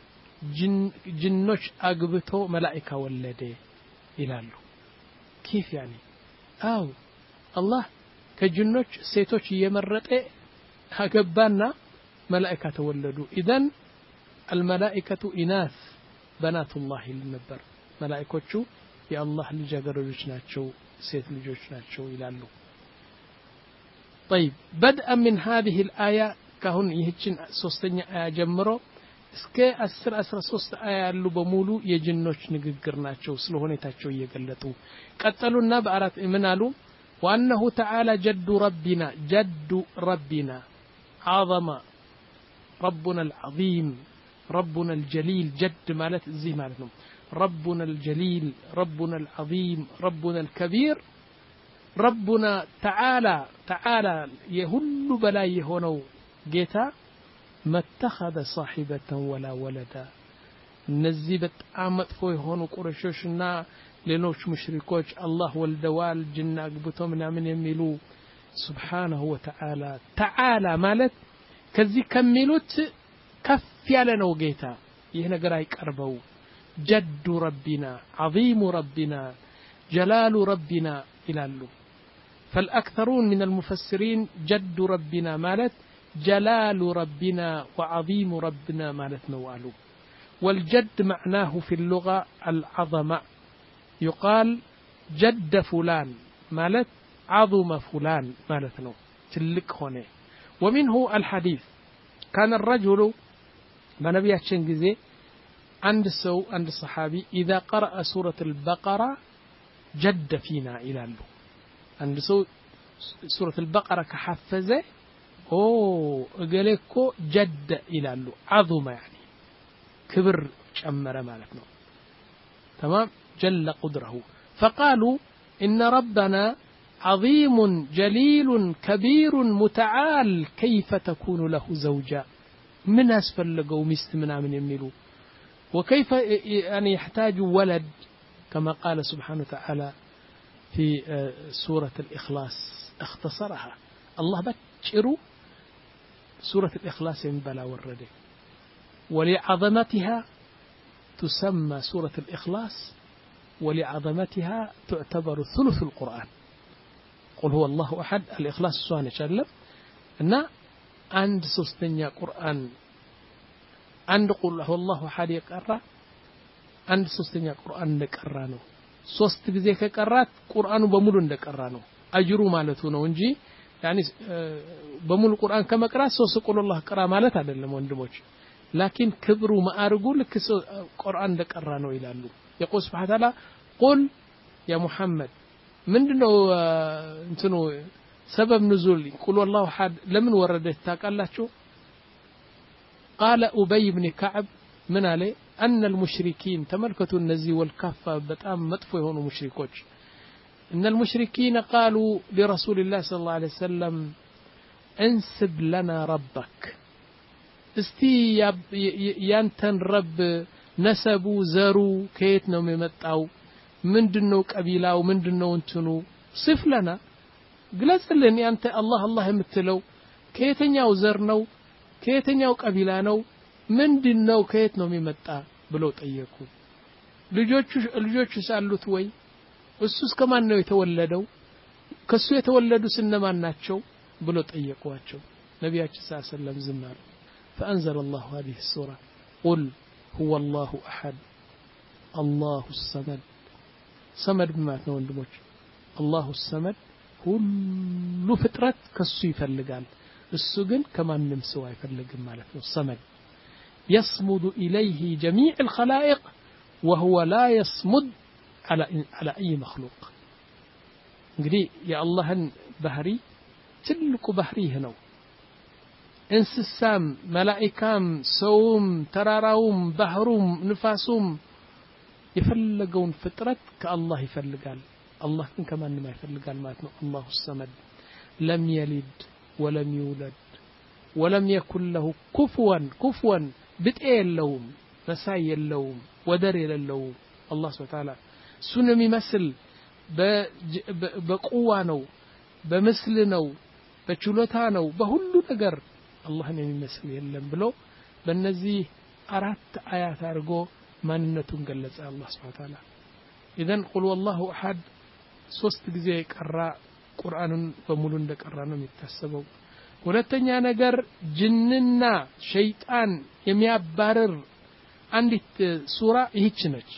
ጅኖች አግብቶ መላእክት ወለደ ይላሉ كيف يعني አው አላህ ከጅኖች ሴቶች እየመረጠ አገባና መላእክት ተወለዱ اذا الملائكه اناث بنات الله للنبر መላእክቶቹ የአላህ ልጃገረዶች ናቸው ሴት ልጆች ናቸው ይላሉ طيب بدءا من هذه الايه كهون ይህችን ሶስተኛ አያ ጀምሮ እስከ አስር አስራ ሶስት አያ ያሉ በሙሉ የጅኖች ንግግር ናቸው ስለሆነታቸው እየገለጡ ቀጠሉና በአራት ምን አሉ وانه تعالى جد ربنا جد ربنا عظم ربنا العظيم ربنا الجليل جد مالت زي مالت ربنا الجليل ربنا العظيم ربنا الكبير ربنا تعالى تعالى يهل بلا يهونو جيتا ما اتخذ صاحبة ولا ولدا እነዚህ በጣም መጥፎ የሆኑ ቁረሾችና ሌሎች ሙሽሪኮች አላህ ወልደዋል ጅና አግብቶ ምናምን የሚሉ ሱብሃነሁ ወተዓላ ተዓላ ማለት ከዚህ ከሚሉት ከፍ ያለ ነው ጌታ ይህ ነገር አይቀርበው جد ربنا عظيم ربنا جلال ربنا ይላሉ فالأكثرون من المفسرين جد ربنا ማለት جلال ربنا وعظيم ربنا ማለት ነው አሉ والجد معناه في اللغة العظمة يقال جد فلان مالت عظم فلان مالتنا تلك هنا ومنه الحديث كان الرجل بنبياتشن جزي عند السو عند الصحابي إذا قرأ سورة البقرة جد فينا إلى له عند سو سورة البقرة كحفزة أوه قالكو جد إلى له عظم يعني كبر شمر مالتنا تمام جل قدره فقالوا إن ربنا عظيم جليل كبير متعال كيف تكون له زوجة من أسفل لقوا مستمنا من يميلوا وكيف يعني يحتاج ولد كما قال سبحانه وتعالى في سورة الإخلاص اختصرها الله بتشروا سورة الإخلاص من بلا ورده ولعظمتها تسمى سورة الإخلاص ولعظمتها تعتبر ثلث القرآن قل هو الله أحد الإخلاص سبحانه وتعالى أن عند سوستنيا قرآن عند قل هو الله أحد يقرأ عند سوستنيا قرآن نقرأنه ሶስት ጊዜ ከቀራት ቁርአኑ በሙሉ እንደቀራ ነው አጅሩ ማለቱ ነው እንጂ يعني በሙሉ ቁርአን ከመቅራት ሶስት ቁል الله ቀራ ማለት አይደለም ወንድሞች لكن ክብሩ ማዕርጉ ልክ ቁርአን እንደቀራ ነው ይላሉ يقول سبحانه وتعالى قل يا محمد ምንድነው እንትኑ سبب نزول قل والله احد ለምን ወረደ ታውቃላችሁ قال ابي بن كعب من عليه أن المشركين تملكتوا النزي والكفة بتأم مطفوا هون مشركوش إن المشركين قالوا لرسول الله صلى الله عليه وسلم انسب لنا ربك استي ينتن رب نسبوا زروا كيتنا ممتعوا من دنو قبيلة ومن دنو انتنو صف لنا قلت لني أنت الله الله يمثلوا كيتنا وزرنو كيتنا وقبيلانو ምንድነው ከየት ነው የሚመጣ ብለው ጠየቁ ልጆቹ ልጆቹ ሳሉት ወይ እሱስ ከማን ነው የተወለደው ከሱ የተወለዱስ እነማን ናቸው ብለው ጠየቋቸው ነብያችን ሰለላሁ ዐለይሂ ወሰለም ዝም አሉ فأنزل الله هذه السورة قل هو الله أحد الله الصمد صمد ማለት ነው ወንድሞች الله الصمد ሁሉ ፍጥረት ከሱ ይፈልጋል እሱ ግን ከማንም ሰው አይፈልግም ማለት ነው ሰመድ يصمد إليه جميع الخلائق وهو لا يصمد على على أي مخلوق እንግዲህ የአላህን ባህሪ ትልቁ ባህሪ ነው እንስሳም መላእክታም ሰውም ተራራውም ባህሩም ንፋሱም የፈለገውን ፍጥረት ከአላህ ይፈልጋል አላህ ግን ከማንም አይፈልጋል ማለት ነው الله الصمد لم يلد ولم يولد ولم يكن له كفوا كفوا بتئ اللوم مساي اللوم ودر اللوم الله سبحانه وتعالى سنمي مثل بقوة نو بمثل نو بچلوتا نو بهلو نجر الله نمي مثل يلم بلو بالنزي أرات آيات أرجو ماننتون قلت الله سبحانه وتعالى إذن قل والله أحد ሶስት ጊዜ ቀራ ቁርአንን በሙሉ እንደቀራ ነው የሚታሰበው ሁለተኛ ነገር ጅንና ሸይጣን የሚያባረር አንዲት ሱራ ይህች ነች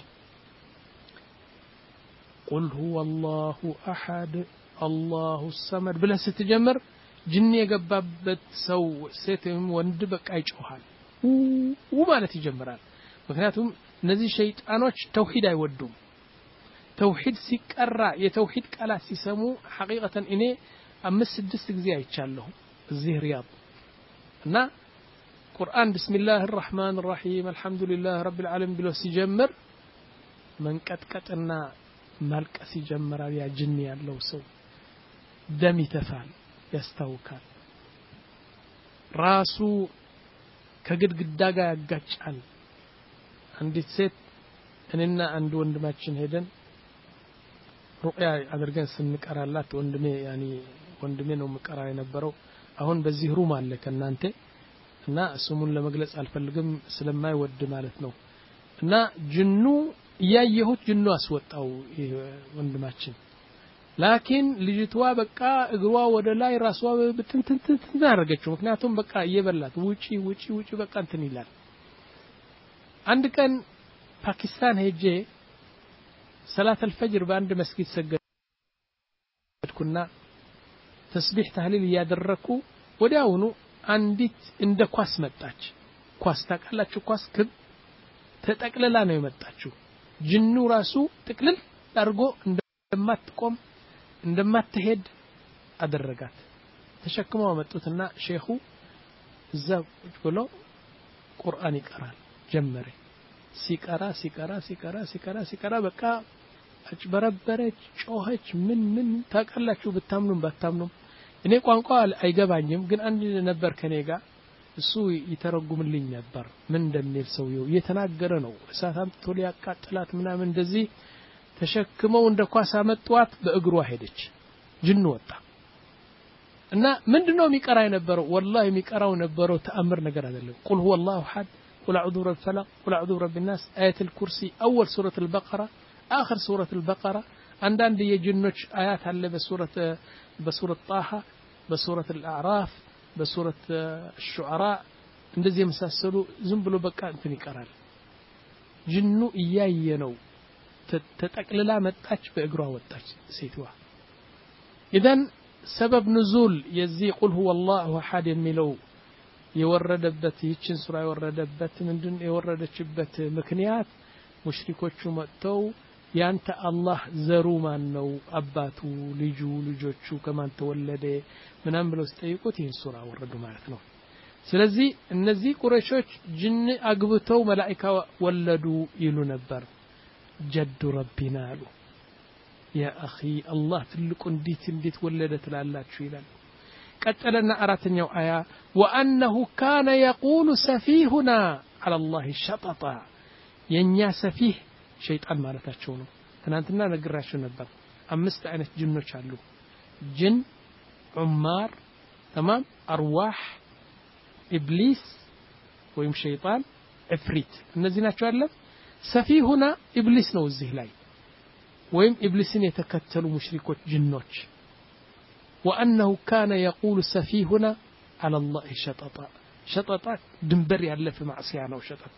قل هو الله احد الله الصمد ብለህ ስትጀምር ጅን የገባበት ሰው ሴትም ወንድ በቃ ይጮሃል ወማለት ይጀምራል ምክንያቱም እነዚህ ሸይጣኖች ተውሂድ አይወዱም ተውሂድ ሲቀራ የተውሂድ ቃላት ሲሰሙ ሐቂቀተን እኔ አምስት ስድስት ጊዜ አይቻለሁ እዚህ ሪያድ እና ቁርአን ቢስሚላህ الرحمن الرحيم الحمد لله رب العالمين ብሎ ሲጀምር መንቀጥቀጥና ማልቀስ ይጀምራል ያ ጅን ያለው ሰው ደም ይተፋል ያስታውካል ራሱ ከግድግዳ ጋር ያጋጫል አንዲት ሴት እኔና አንድ ወንድማችን ሄደን ሩቅያ አድርገን ስንቀራላት ወንድሜ ያኒ ወንድሜ ነው መቀራ የነበረው አሁን በዚህ ሩም አለ ከናንተ እና ስሙን ለመግለጽ አልፈልግም ስለማይወድ ማለት ነው እና ጅኑ ያየሁት ጅኑ አስወጣው ወንድማችን ላኪን ልጅቷ በቃ እግሯ ወደ ላይ ራሷ በትንትንትን አደረገችው ምክንያቱም በቃ እየበላት ውጪ ውጪ ውጪ በቃ እንትን ይላል አንድ ቀን ፓኪስታን ሄጄ ሰላት አልፈጅር በአንድ መስጊድ ሰገድኩ ሄድኩና ተስቢህ ተህሊል ያደረኩ ወዲያውኑ አንዲት እንደ ኳስ መጣች ኳስ ታቃላችሁ ኳስ ክብ ተጠቅለላ ነው የመጣችው ጅኑ ራሱ ጥቅልል አድርጎ እንደማትቆም እንደማትሄድ አደረጋት ተሸክመው መጡትና ሼኹ እዛው ብሎ ቁርአን ይቀራል ጀመረ ሲቀራ ሲቀራ ሲቀራ ሲቀራ ሲቀራ በቃ አጭበረበረች ጮኸች ምን ምን ታቀላችሁ ብታምኑም ባታምኑም እኔ ቋንቋ አይገባኝም ግን አንድ ነበር ከኔ ጋር እሱ ይተረጉምልኝ ነበር ምን እንደሚል ሰውየው እየተናገረ ነው እሳታም ቶሎ ያቃጥላት ምናምን እንደዚህ ተሸክመው እንደ ኳስ አመጧት በእግሯ ሄደች ጅኑ ወጣ እና ምንድነው የሚቀራ የነበረው والله የሚቀራው ነበረው ተአምር ነገር አይደለም ቁል هو الله احد قل اعوذ برب الفلق قل اعوذ برب الناس ايه الكرسي اول سوره البقره اخر سوره البقره عندان የጅኖች አያት አለ በሱረት በሱረት ጣሃ በሱረት الأعراف በሱረት الشعراء እንደዚህ የመሳሰሉ ዝም ብሎ በቃ እንትን ይቀራል ጅኑ እያየ ነው ተጠቅልላ መጣች በእግሯ ወጣች ሴትዋ ኢዳን سبب نزول يزي قل هو الله احد የሚለው የወረደበት ይህችን ሱራ የወረደበት ምንድን የወረደችበት ምክንያት ሙሽሪኮቹ መጥተው ያንተ አላህ ዘሩ ማን ነው አባቱ ልጁ ልጆቹ ከማን ተወለደ ምናምን ብለው ሲጠይቁት ይህን ሱራ ወረዱ ማለት ነው ስለዚህ እነዚህ ቁረይሾች ጅን አግብተው መላእክት ወለዱ ይሉ ነበር ጀዱ ረቢና አሉ يا أخي الله تلك انديت انديت ولدت لالاتشو ይላል ቀጠለና አራተኛው አያ وأنه كان يقول سفيهنا على الله شططا የኛ ሰፊህ ሸይጣን ማለታቸው ነው ትናንትና ነግራችሁ ነበር አምስት አይነት ጅኖች አሉ ጅን ዑማር تمام أرواح إبليس ወይም ሸይጣን ዕፍሪት እነዚህ ናቸው አይደል ሰፊሁና ኢብሊስ ነው እዚህ ላይ ويم إبليسين يتكتلوا مشركوت جنوش وأنه كان يقول سفيهنا على الله شططا شططا دنبر يعلف معصيانا وشطط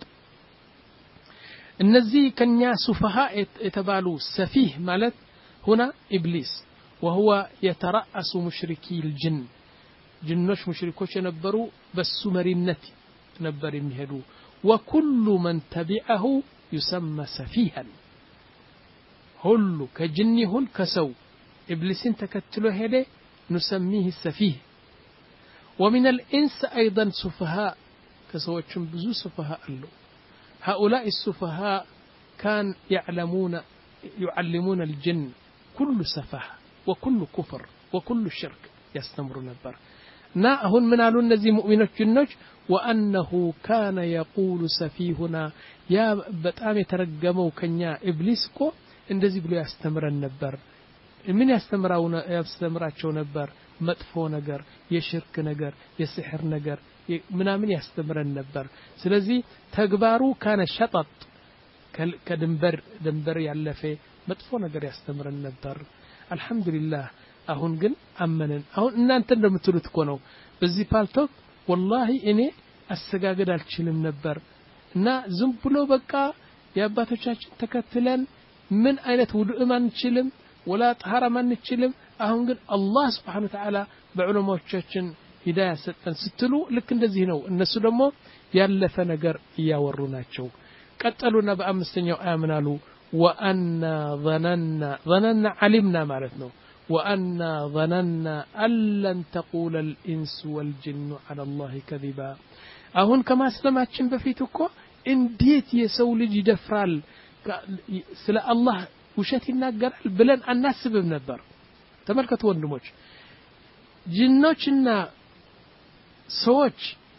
النزي كان سفهاء يتبالوا سفيه مالت هنا إبليس وهو يترأس مشركي الجن جنوش مشركوش ينبروا بس مرينتي نبر يمهدوا وكل من تبعه يسمى سفيها ሁሉ ከጅኒ ሁሉ ከሰው ኢብሊስን ተከትሎ ሄደ نسميه السفيه ومن الانس ايضا سفهاء كسوچم ብዙ سفهاء አሉ هؤلاء السفهاء كان يعلمون يعلمون الجن كل سفه وكل كفر وكل شرك يستمر نبر نا አሁን ምን አሉ እነዚህ ሙእሚኖች ጅኖች وانه كان يقول سفيهنا يا በጣም የተረገመው ከኛ ኢብሊስ እኮ እንደዚህ ብሎ ያስተምረን ነበር ምን ያስተምራው ያስተምራቸው ነበር መጥፎ ነገር የሽርክ ነገር የሲህር ነገር ምናምን ያስተምረን ነበር ስለዚህ ተግባሩ ካነ ሸጠጥ ከድንበር ድንበር ያለፈ መጥፎ ነገር ያስተምረን ነበር አልহামዱሊላህ አሁን ግን አመነን አሁን እናንተ እንደምትሉት እኮ ነው በዚህ ፓልቶክ والله እኔ አሰጋገድ አልችልም ነበር እና ዝም ብሎ በቃ የአባቶቻችን ተከትለን من أين تودع ما نشلم ولا طهارة ما نشلم أهم قل الله سبحانه وتعالى بعلماء الشاشن هداية ستن ستلو لكن دزينو الناس دمو يالف نجر ياوروناتشو قتلونا بأمستنيو آمنالو وأنا ظننا ظننا علمنا معناتنا وأنا ظننا أن لن تقول الإنس والجن على الله كذبا أهون كما سلماتشن بفيتوكو انديت يسولج يدفرال ስለ አላህ ውሸት ይናገራል ብለን አናስብም ነበር ተመልከቱ ወንድሞች ጅኖችና ሰዎች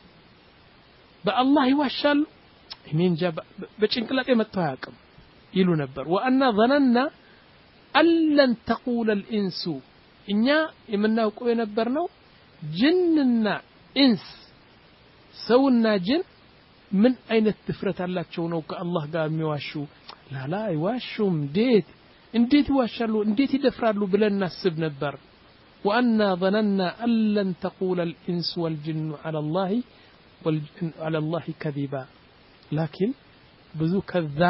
በአላህ ይዋሻሉ እኔ እንጃ በጭንቅላቴ መጥተው አያውቅም ይሉ ነበር ወአና ظننا ألن تقول الإنس እኛ የምናውቀው የነበርነው ጅንና ኢንስ ሰውና ጅን ምን አይነት ድፍረት አላቸው ነው ከአላህ ጋር የሚዋሹ ላላ አይዋሹም ዴት እንዴት ይዋሻሉ እንዴት ይደፍራሉ ብለን እናስብ ነበር وأنا ظننا أن لن تقول الإنس والجن على الله على الله كذبا لكن ብዙ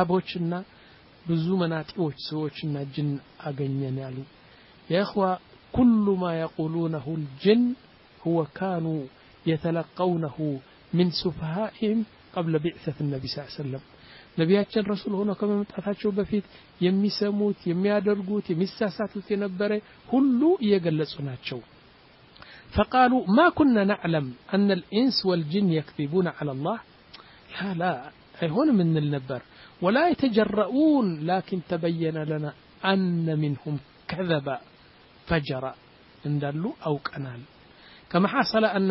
ከዛቦችና ብዙ መናጢዎች ሰዎችና ጅን አገኘን ያሉ የእخوا كل ما يقولونه الجن هو كانوا يتلقونه من سفهائهم قبل بعثة النبي صلى الله عليه وسلم ነቢያችን ረሱል ሆኖ ከመምጣታቸው በፊት የሚሰሙት የሚያደርጉት የሚሳሳቱት የነበረ ሁሉ እየገለጹ ናቸው فقالوا ما كنا نعلم أن الإنس والجن يكذبون على الله لا لا هون من النبر ولا يتجرؤون لكن تبين لنا أن منهم كذب فجر اندلوا أو كنال كما حصل أن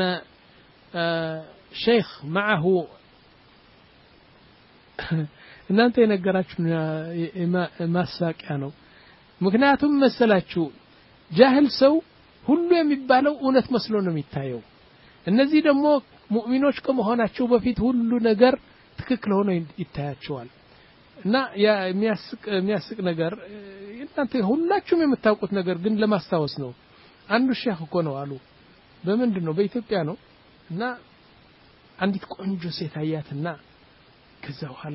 شيخ معه እናንተ የነገራችሁ ማሳቂያ ነው ምክንያቱም መሰላችሁ ጃህል ሰው ሁሉ የሚባለው እውነት መስሎ ነው የሚታየው እነዚህ ደግሞ ሙእሚኖች ከመሆናቸው በፊት ሁሉ ነገር ትክክል ሆኖ ይታያቸዋል እና ያ የሚያስቅ የሚያስቅ ነገር እናንተ ሁላችሁም የምታውቁት ነገር ግን ለማስታወስ ነው አንዱ ሼህ እኮ ነው አሉ በመንድነው በኢትዮጵያ ነው እና አንዲት ቆንጆ ሴት አያትና ከዛ በኋላ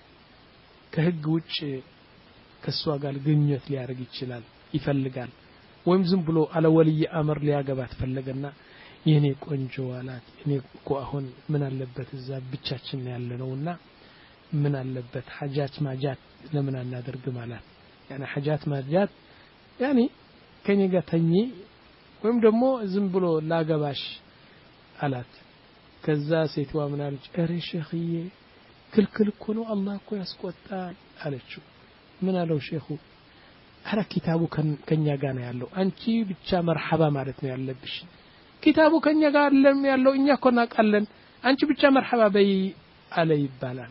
ከህግ ውጭ ከሷ ጋር ግንኙነት ሊያደርግ ይችላል ይፈልጋል ወይም ዝም ብሎ አለ ወልይ አመር ሊያገባት ፈለገና የኔ ቆንጆ አላት እኔ እኮ አሁን ምን አለበት እዛ ብቻችን ያለነውና ምን አለበት ሐጃት ማጃት ለምን አናደርግ ማለት ያኔ ሐጃት ማጃት ያኔ ከኔ ጋር ተኚ ወይም ደግሞ ዝም ብሎ ላገባሽ አላት ከዛ ሴትዋ ምን አለች እሬ ሼኽዬ ክልክል እኮ ነው አላህ እኮ ያስቆጣል አለችው ምን አለው ሼኹ አረ ኪታቡ ከኛ ጋር ነው ያለው አንቺ ብቻ መርሐባ ማለት ነው ያለብሽ ኪታቡ ከኛ ጋር አይደለም ያለው እኛ እኮ እናውቃለን አንቺ ብቻ መርሐባ በይ አለ ይባላል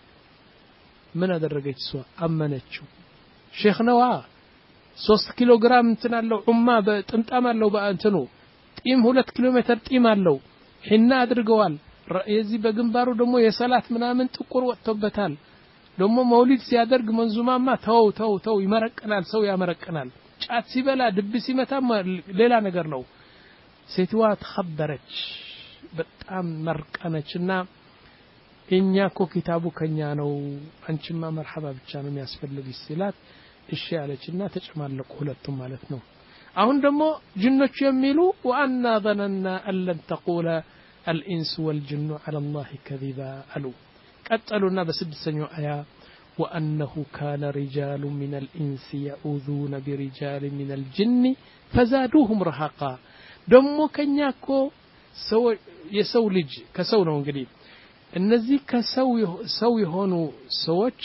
ምን አደረገች እሷ አመነችው ሼኽ ነዋ ሶስት ኪሎ ግራም እንትን አለው ኡማ በጥምጣም አለው በእንትኑ ጢም ሁለት ኪሎ ሜትር ጢም አለው ሒና አድርገዋል የዚህ በግንባሩ ደግሞ የሰላት ምናምን ጥቁር ወጥቶበታል ደግሞ መውሊድ ሲያደርግ መንዙማማ ተው ተው ተው ይመረቀናል ሰው ያመረቀናል ጫት ሲበላ ድብ ሲመታ ሌላ ነገር ነው ሴትዋ ተخبረች በጣም መርቀነችና እኛ እኮ ኪታቡ ከኛ ነው አንቺማ መርሐባ ብቻ ነው የሚያስፈልግሽ ሲላት እሺ አለችና ተጨማለቁ ሁለቱም ማለት ነው አሁን ደግሞ ጅኖች የሚሉ وأنا ظننا أن لن تقول الإنس والجن على الله كذبا ألو قتلونا بسدسنيو آية وأنه كان رجال من الإنس يعوذون برجال من الجن فزادوهم رهقا دمو كنياكو سو يسو لج كسو ነው እንግዲህ እነዚህ ከሰው ሰው የሆኑ ሰዎች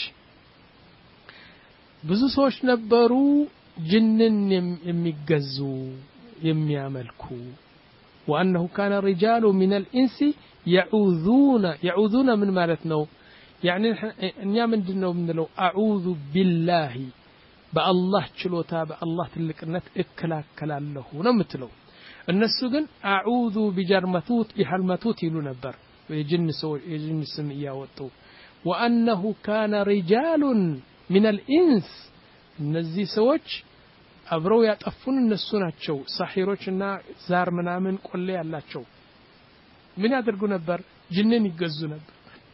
ብዙ ሰዎች ነበሩ ጅንን የሚገዙ የሚያመልኩ وأنه كان رجال من الإنس يعوذون يعوذون من مالتنا يعني إنيا من دنو من لو أعوذ بالله بالله شلوتا بالله تلقنت إكلا كلا له نمتلو الناس جن أعوذ بجرمتوت بحلمتوت يلونبر ويجن سو يجن سمية وطو وأنه كان رجال من الإنس نزي سوتش አብረው ያጠፉን እነሱ ናቸው ሳሂሮችና ዛር ምናምን ቆሌ ያላቸው ምን ያደርጉ ነበር ጅንን ይገዙ ነበር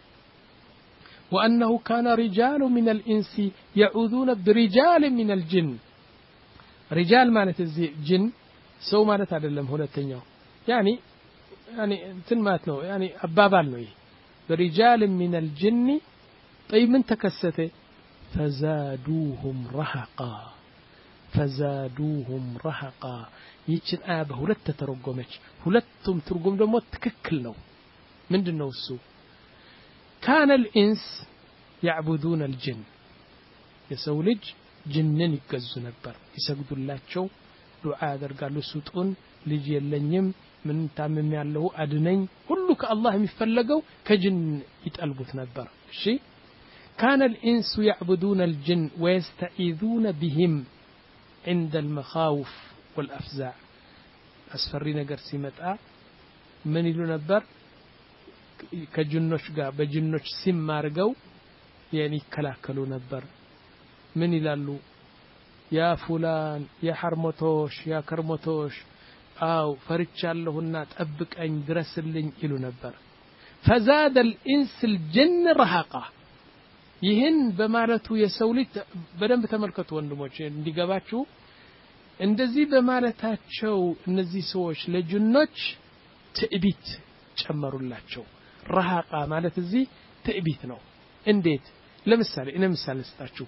وأنه كان رجال من الإنس يعوذون برجال من الجن رجال ማለት እዚህ ጅን ሰው ማለት አይደለም ሁለተኛው يعني يعني እንትን ማለት ነው يعني አባባል ነው ይሄ برجال من الجن طيب من ተከሰተ فزادوهم رهقا فزادوهم رهقا ይችን አያ በሁለት ተተረጎመች ሁለቱም ትርጉም ደግሞ ትክክል ነው ምንድነው እሱ كان الانس يعبدون الجن የሰው ልጅ ጅንን ይገዙ ነበር ይሰግዱላቸው ዱዓ ያደርጋሉ ሱጡን ልጅ የለኝም ምን ታመም ያለው አድነኝ ሁሉ ከአላህ የሚፈልገው ከጅን ይጠልቡት ነበር እሺ كان الانس يعبدون الجن ويستعيذون بهم عند المخاوف والأفزاع أسفرين نجر سمتا من يلو نبر كجنوش جا بجنوش سم مارجو يعني كلا كلو نبر من يلالو يا فلان يا حرمتوش يا كرمتوش أو فريتش الله النات أبك أن درس اللين يلو نبر فزاد الإنس الجن رهقة ይህን በማለቱ የሰው ልጅ በደንብ ተመልከቱ ወንድሞች እንዲገባችሁ እንደዚህ በማለታቸው እነዚህ ሰዎች ለጅኖች ትዕቢት ጨመሩላቸው ረሃቃ ማለት እዚህ ትዕቢት ነው እንዴት ለምሳሌ እኔ ምሳሌ ልስጣችሁ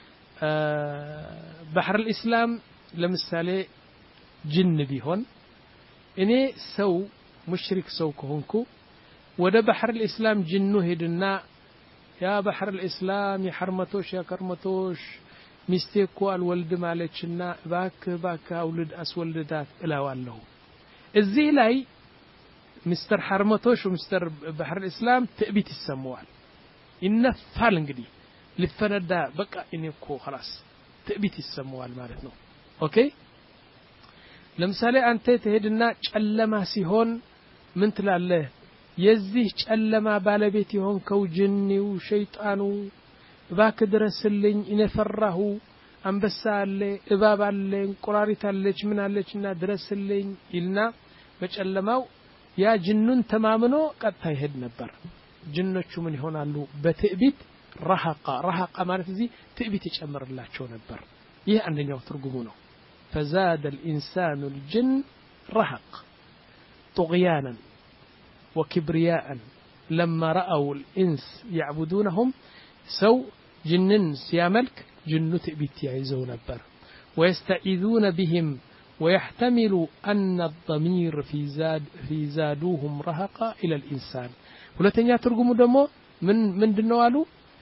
ባህር الاسلام ለምሳሌ ጅን ቢሆን እኔ ሰው ሙሽሪክ ሰው ከሆንኩ ወደ ባህር الاسلام ጅኑ ሄድና ያ ባህር الاسلام የሐርመቶሽ ያከርመቶሽ ሚስቴኮ አልወልድ ማለችና ባክ ባክ አውልድ አስወልዳት እላዋለሁ እዚህ ላይ ሚስተር ሐርመቶሽ ወሚስተር ባህር الاسلام ትዕቢት ይሰማዋል ይነፋል እንግዲህ ልፈነዳ በቃ እኔኮ خلاص ትዕቢት ይሰማዋል ማለት ነው ኦኬ ለምሳሌ አንተ ተሄድና ጨለማ ሲሆን ምን ትላለህ የዚህ ጨለማ ባለቤት ይሆንከው ጅኒው ሸይጣኑ ባክ ድረስልኝ እነፈራሁ አንበሳ አለ እባብ አለ እንቁራሪት አለች ምን አለችና ድረስልኝ ይልና በጨለማው ያ ጅኑን ተማምኖ ቀጣ ይሄድ ነበር ጅኖቹ ምን ይሆናሉ በትዕቢት ረሃቃ ረሃቃ ማለት እዚህ ትዕቢት ይጨምርላቸው ነበር ይህ አንደኛው ትርጉሙ ነው فزاد الإنسان الجن رهق طغيانا وكبرياء لما رأوا الإنس يعبدونهم سو جنن سياملك جن تئبت يعيزون نبر ويستعيذون بهم ويحتمل أن الضمير في زاد في زادوهم رهقا إلى الإنسان ولتنيا ترجموا دمو من من دنوالو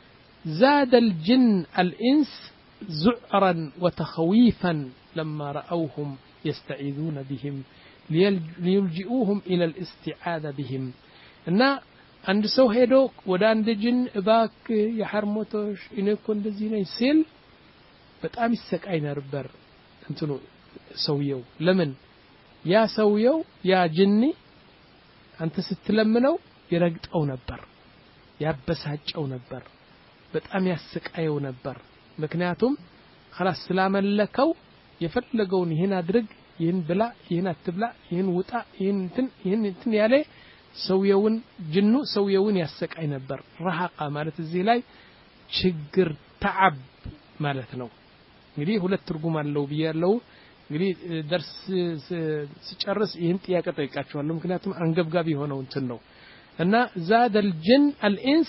زاد الجن الإنس زعرا وتخويفا لما رأوهم يستعيذون بهم ليلجئوهم إلى الاستعاذة بهم إن عند سو هيدو ودا عند جن باك يحرموتوش إنكم دزينا يسيل بتأم السكاي نربر أنتو سويو لمن يا سويو يا جني أنت ستلمنو يرقد أو نبر يابسهج أو نبر بتأم يسكاي أو نبر مكنياتهم خلاص سلام لكو يفلقون هنا درج ይህን ብላ ይህን አትብላ ይህን ውጣ ይህን እንትን ይህን እንትን ያለ ሰውየውን ጅኑ ሰውየውን ያሰቃይ ነበር ረሃቃ ማለት እዚህ ላይ ችግር ተዓብ ማለት ነው እንግዲህ ሁለት ትርጉም አለው ብያለሁ እንግዲህ ደርስ ሲጨርስ ይህን ጥያቄ ጠይቃችኋለሁ ምክንያቱም አንገብጋቢ ሆነው እንትን ነው እና زاد الجن الانس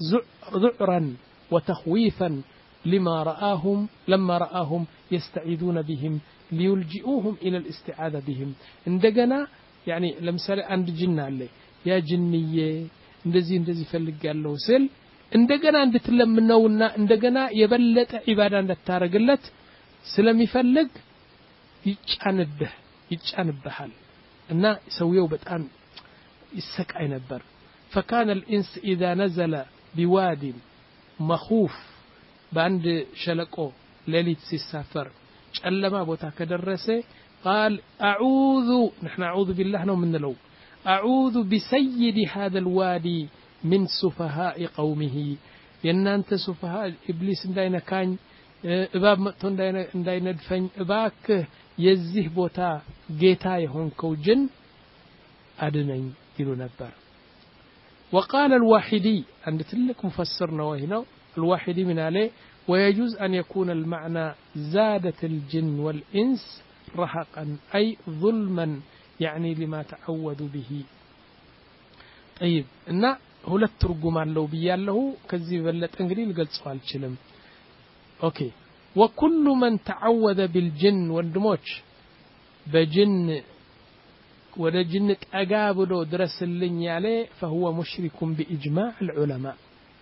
ذعرا وتخويفا لما رآهم لما رآهم يستعيذون بهم ليلجئوهم إلى الاستعاذة بهم عندنا يعني لمثال عند جن عليه يا جنية እንደዚህ እንደዚህ ፈልጋለሁ ስል እንደገና እንድትለምነውና እንደገና የበለጠ ኢባዳ እንድታረግለት ስለሚፈልግ ይጫንብህ ይጫንብሃል እና ሰውየው በጣም ይሰቃይ ነበር فكان الانس اذا نزل بواد مخوف باند شلقو ليلت سيسافر ጨለማ ቦታ ከደረሰ قال اعوذ نحن اعوذ بالله ነው ምንለው اعوذ بسيد هذا الوادي من سفهاء قومه የናንተ سفهاء ابليس እንዳይነካኝ እባብ መጥቶ እንዳይነድፈኝ እባክ የዚህ ቦታ ጌታ የሆንከው ጅን አድነኝ ይሉ ነበር وقال الواحدي عند تلك مفسر ነው ነው الواحدي من عليه ويجوز أن يكون المعنى زادت الجن والإنس رهقا أي ظلما يعني لما تعودوا به طيب إن هو الترجمان لو بياله كذي بلت إنجليل قال سؤال شلم أوكي وكل من تعوذ بالجن والدموج بجن ولا جنة أجابله درس اللي عليه فهو مشرك بإجماع العلماء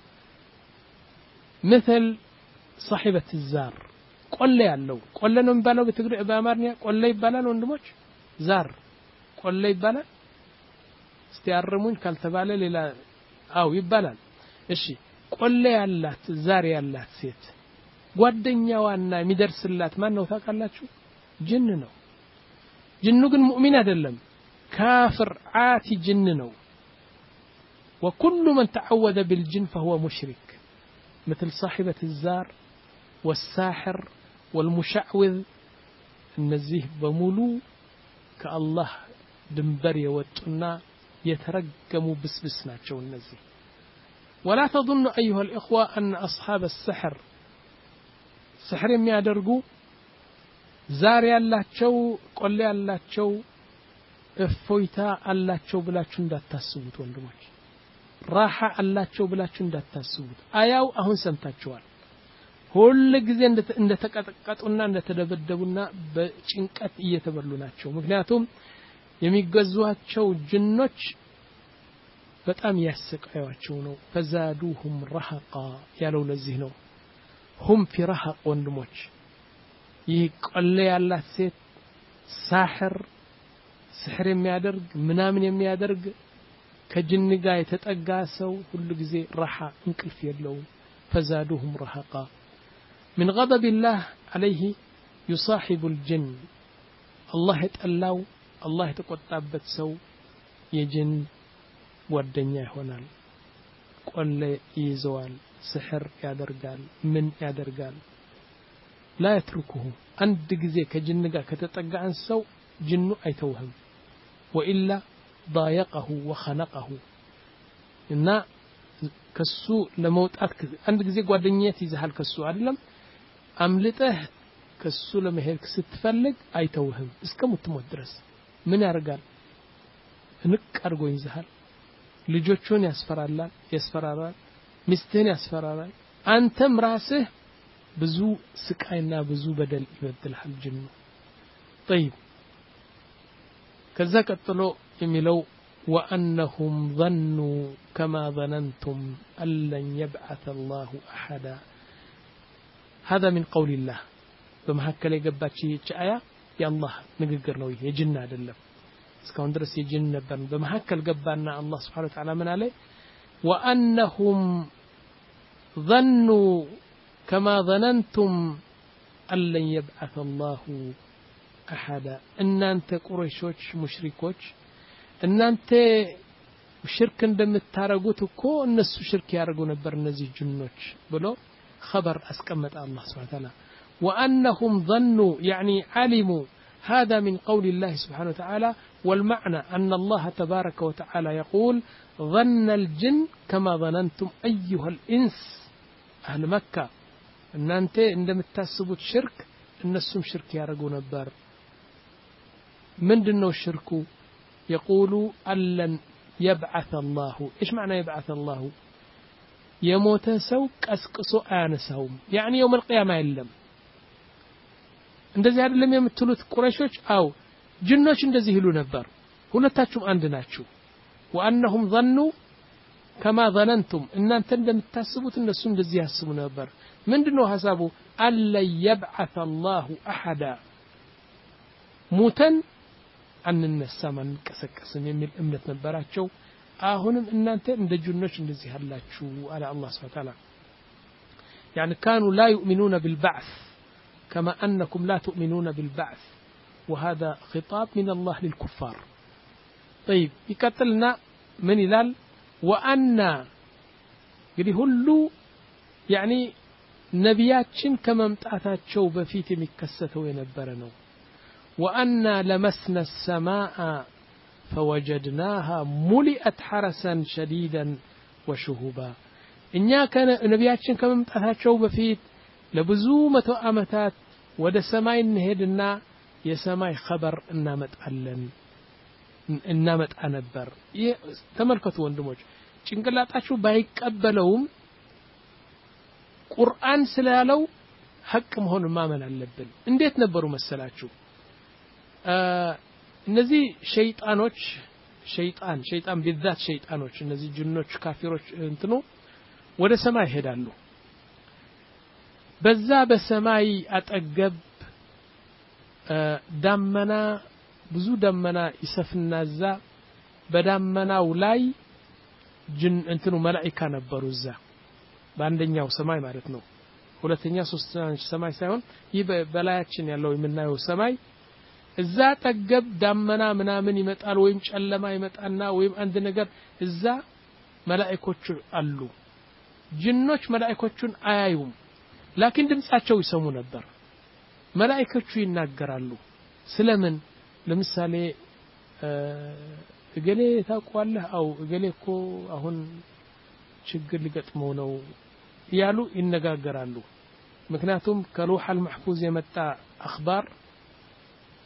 مثل صاحبة الزار قل لي ያለው ቆለ ነው የሚባለው በትግሬ በአማርኛ ቆለ ይባላል ወንድሞች ዛር ቆለ ይባላል እስቲ አርሙኝ ካልተባለ ሌላ አው ይባላል እሺ ቆለ ያላት ዛር ያላት ሴት ጓደኛዋና የሚደርስላት ማን ነው ታውቃላችሁ ጅን ነው ጅኑ ግን ሙእሚን አይደለም ካፍር አቲ ጅን ነው وكل من تعوذ بالجن فهو مشرك مثل صاحبة الزار والساحر والمشعوذ النزيه بمولو كالله دنبر يوتنا يترقموا بسبسنا جو النزيه ولا تظن أيها الإخوة أن أصحاب السحر سحر يميادرقوا ዛሬ ያላቸው ቆሌ ያላቸው እፎይታ አላቸው ብላችሁ እንዳታስቡት ወንድሞች ራሓ አላቸው ብላችሁ እንዳታስቡት አያው አሁን ሰምታችኋል ሁሉ ጊዜ እንደተቀጠቀጡና እንደተደበደቡና በጭንቀት እየተበሉ ናቸው ምክንያቱም የሚገዟቸው ጅኖች በጣም ያሰቃያቸው ነው ፈዛዱሁም ረሃቃ ያለው ለዚህ ነው هم في رهق ወንድሞች ይህ ቆሌ ያላት ሴት ሳህር ስህር የሚያደርግ ምናምን የሚያደርግ ከጅን ጋር የተጠጋ ሰው ሁሉ ጊዜ ረሃ እንቅልፍ የለው فزادوهم رهقا من غضب الله عليه يصاحب الجن الله يتألاو الله يتقطعበት ሰው የጅን ጓደኛ ይሆናል ቆሌ ይዘዋል سحر ያደርጋል ምን ያደርጋል لا يتركه አንድ ጊዜ ከጅን ጋር ከተጠጋን ሰው ጅኑ አይተውህም وإلا ضايقه وخنقه እና ከሱ ለመውጣት አንድ ጊዜ ጓደኛት ይዘሃል ከሱ አይደለም አምልጠህ ከሱ ለመሄድ ስትፈልግ አይተውህም እስከምትሞት ድረስ ምን ያርጋል ንቅ አድርጎ ይዘሃል ልጆቹን ያስፈራራል ያስፈራራል ሚስትህን ያስፈራራል አንተም ራስህ ብዙ ስቃይና ብዙ በደል ይበድልሃል ጅኑ طيب ከዛ ቀጥሎ የሚለው وأنهم ظنوا كما ظننتم أن لن يبعث الله أحدا هذا من قول الله በመሐከለ የገባች ይህች አያ የአላህ ንግግር ነው ይሄ ጅን አይደለም እስካሁን ድረስ የጅን ነበር በመሐከል ገባና አላህ Subhanahu Wa Ta'ala ምን አለ وأنهم ظنوا كما ظننتم أن لن يبعث الله أحدا إن أنت قريشوش مشركوش إن أنت شرك እንደምታረጉት እኮ እነሱ ሽርክ ያርጉ ነበር እነዚህ ጅኖች ብሎ خبر اسقمت الله سبحانه وتعالى وانهم ظنوا يعني علموا هذا من قول الله سبحانه وتعالى والمعنى أن الله تبارك وتعالى يقول ظن الجن كما ظننتم أيها الإنس أهل مكة إن أنت عندما تحسبوا الشرك النسم شرك يارجون البار من دنو الشرك يقولوا ألن يبعث الله إيش معنى يبعث الله يموت سوك أسقسو آنسهم يعني يوم القيامة يلم እንደዚህ አይደለም የምትሉት ቁረይሾች አው ጅኖች እንደዚህ ይሉ ነበር ሁለታችሁም አንድ ናችሁ وانهم ظنوا كما ظننتم እናንተ እንደምታስቡት እነሱ እንደዚህ ያስቡ ነበር ምንድነው ሐሳቡ አለ يبعث الله احد ሙተን አንነሳ ማንቀሰቀስም የሚል እምነት ነበራቸው አሁንም እናንተ እንደ ጅኖች እንደዚህ ያላችሁ አለ አላህ Subhanahu Wa Ta'ala يعني كانوا لا يؤمنون بالبعث كما أنكم لا تؤمنون بالبعث وهذا خطاب من الله للكفار طيب يقتلنا من إلال وأن يقول يعني نبياتشن كما امتعتاتشو بفيت مكسته وينبرنو وأن لمسنا السماء فوجدناها ملئت حرسا شديدا وشهبا إنيا كان نبياتشن كما امتعتاتشو بفيت ለብዙ መቶ አመታት ወደ ሰማይ እንሄድና የሰማይ خبر እናመጣለን እናመጣ ነበር ተመልከቱ ወንድሞች ጭንቅላታችሁ ባይቀበለውም ቁርአን ስላለው ሐቅ መሆኑን ማመን አለብን እንዴት ነበሩ መሰላችሁ እነዚህ ሸይጣኖች ሸይጣን ሸይጣን بالذات ሸይጣኖች እነዚህ ጅኖች ካፊሮች እንትኑ ወደ ሰማይ ሄዳሉ በዛ በሰማይ አጠገብ ዳመና ብዙ ዳመና ይሰፍናዛ በዳመናው ላይ ጅን እንትኑ መላእክት ነበሩ እዛ በአንደኛው ሰማይ ማለት ነው ሁለተኛ ሶስተኛ ሰማይ ሳይሆን ይህ በላያችን ያለው የምናየው ሰማይ እዛ አጠገብ ዳመና ምናምን ይመጣል ወይም ጨለማ ይመጣና ወይም አንድ ነገር እዛ መላእክቶች አሉ ጅኖች መላእክቶቹን አያዩም لكن ድምጻቸው ይሰሙ ነበር መላእክቶቹ ይናገራሉ ስለምን ለምሳሌ እገሌ ታቋለህ አው እገሌ እኮ አሁን ችግር ሊገጥመው ነው ያሉ ይነጋገራሉ ምክንያቱም ከሉህ አልመህፉዝ የመጣ አخبار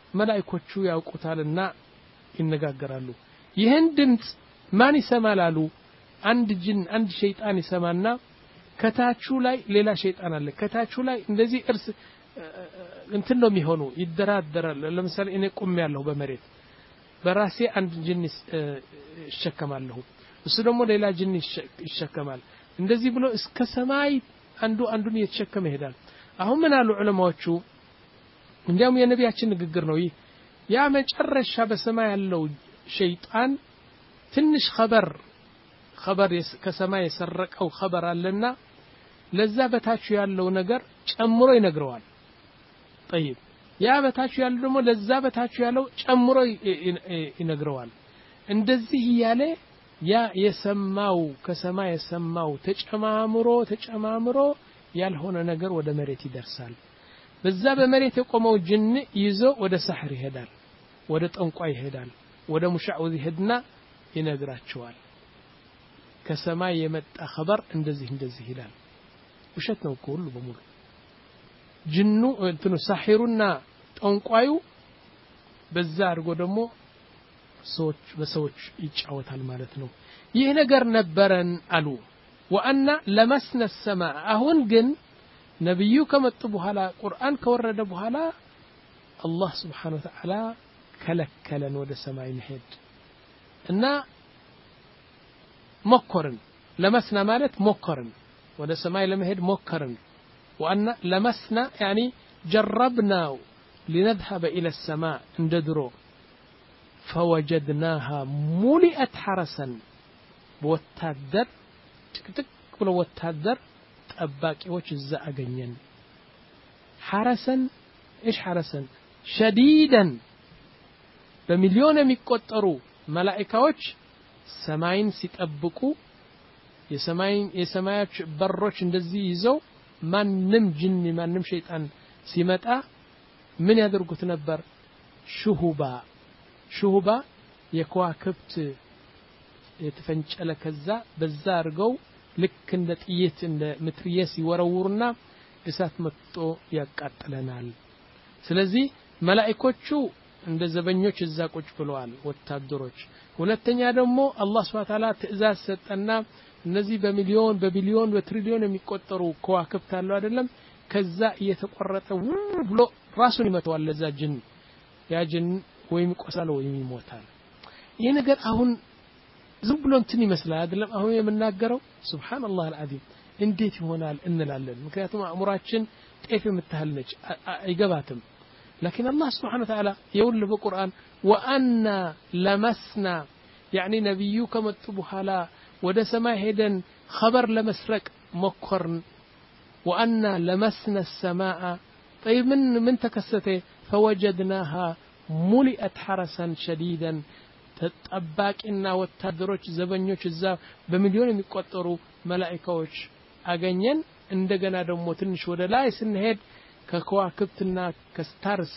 መላእክቶቹ ያውቁታልና ይነጋገራሉ ይህን ድምጽ ማን ይሰማል አሉ አንድ ጅን አንድ ሸይጣን ይሰማና ከታቹ ላይ ሌላ ሸይጣን አለ ከታቹ ላይ እንደዚህ እርስ እንትን ነው የሚሆኑ ይደራደራል ለምሳሌ እኔ ቆም ያለው በመሬት በራሴ አንድ ጅን ይሸከማለሁ እሱ ደግሞ ሌላ ጅን ይሸከማል እንደዚህ ብሎ እስከ ሰማይ አንዱ አንዱን እየተሸከመ ይሄዳል አሁን ምን አሉ ዑለማዎቹ እንዲያውም የነቢያችን ንግግር ነው ይህ ያ መጨረሻ በሰማይ ያለው ሸይጣን ትንሽ خبر خبر ከሰማይ የሰረቀው خبر አለና ለዛ በታቹ ያለው ነገር ጨምሮ ይነግረዋል طيب ያ በታቹ ያለው ደግሞ ለዛ በታቹ ያለው ጨምሮ ይነግረዋል እንደዚህ ያለ ያ የሰማው ከሰማይ የሰማው ተጨማምሮ ተጨማምሮ ያልሆነ ነገር ወደ መሬት ይደርሳል በዛ በመሬት የቆመው ጅን ይዞ ወደ ሰሕር ይሄዳል ወደ ጠንቋይ ይሄዳል ወደ ሙሻዑዝ ይሄድና ይነግራቸዋል ከሰማይ የመጣ خبر እንደዚህ እንደዚህ ይላል ውሸት ነው ሁሉ በሙሉ ጅኑ እንትኑ ሰሕሩና ጠንቋዩ በዛ አድርጎ ደግሞ ሰዎች በሰዎች ይጫወታል ማለት ነው ይህ ነገር ነበረን አሉ ወአና ለመስነ السماء አሁን ግን ነብዩ ከመጡ በኋላ ቁርአን ከወረደ በኋላ አላህ Subhanahu Wa Ta'ala ከለከለን ወደ ሰማይ መሄድ እና ሞከርን ለመስና ማለት ሞከርን ወደ ሰማይ ለመሄድ ሞከርን وأن لمسنا يعني جربنا لنذهب إلى السماء انددرو فوجدناها ملئت حرسا بوتادر تك بلو وتادر ጠባቂዎች እዛ አገኘን حرسا ايش حرسا شديدا በሚሊዮን የሚቆጠሩ መላእክቶች ሰማይን ሲጠብቁ የሰማይን የሰማያች በሮች እንደዚህ ይዘው ማንንም ጅን ማንንም ሸይጣን ሲመጣ ምን ያደርጉት ነበር ሹሁባ ሹሁባ የከዋክብት የተፈንጨለ ከዛ በዛ አርገው ልክ እንደ ጥይት እንደ ምትሪየስ ይወረውሩና እሳት መጥቶ ያቃጥለናል ስለዚህ መላእክቶቹ እንደ ዘበኞች እዛ ቁጭ ብለዋል ወታደሮች ሁለተኛ ደግሞ አላህ Subhanahu Wa Ta'ala ትእዛዝ ሰጠና እነዚህ በሚሊዮን በቢሊዮን በትሪሊዮን የሚቆጠሩ ከዋክብት አሉ አይደለም ከዛ እየተቆረጠ ብሎ ራሱን ይመታዋል ለዛ ጅን ያ ጅን ወይም ቆሳለ ወይም ይሞታል ይሄ ነገር አሁን ዝም ብሎ እንትን ይመስላል አይደለም አሁን የምናገረው ሱብሃንአላህ አልዓዚም እንዴት ይሆናል እንላለን ምክንያቱም አእምሯችን ጤፍ የምታህል ነች አይገባትም لكن الله سبحانه وتعالى يقول بالقرآن وأنا لمسنا يعني نبيك متبوها لا وده سما هيدن خبر لمسرك مكرن وأنا لمسنا السماء طيب من من تكسته فوجدناها ملئت حرسا شديدا تطباقنا وتدرج زبنيوች እዛ በሚሊዮን የሚቆጠሩ መላእክቶች አገኘን እንደገና ደግሞ ትንሽ ወደ ላይ ስንሄድ ከከዋክብትና ከስታርስ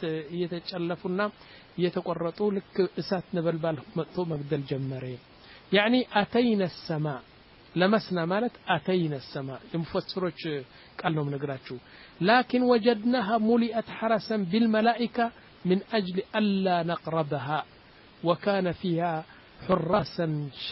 እየተጨለፉና እየተቆረጡ ልክ እሳት ነበልባል መጥቶ መግደል ጀመረ يعني اتينا السماء لمسنا ማለት اتينا السماء المفسروች ቃል ነው ነግራችሁ لكن وجدناها ملئت حرسا بالملائكه من اجل الا نقربها وكان فيها حراسا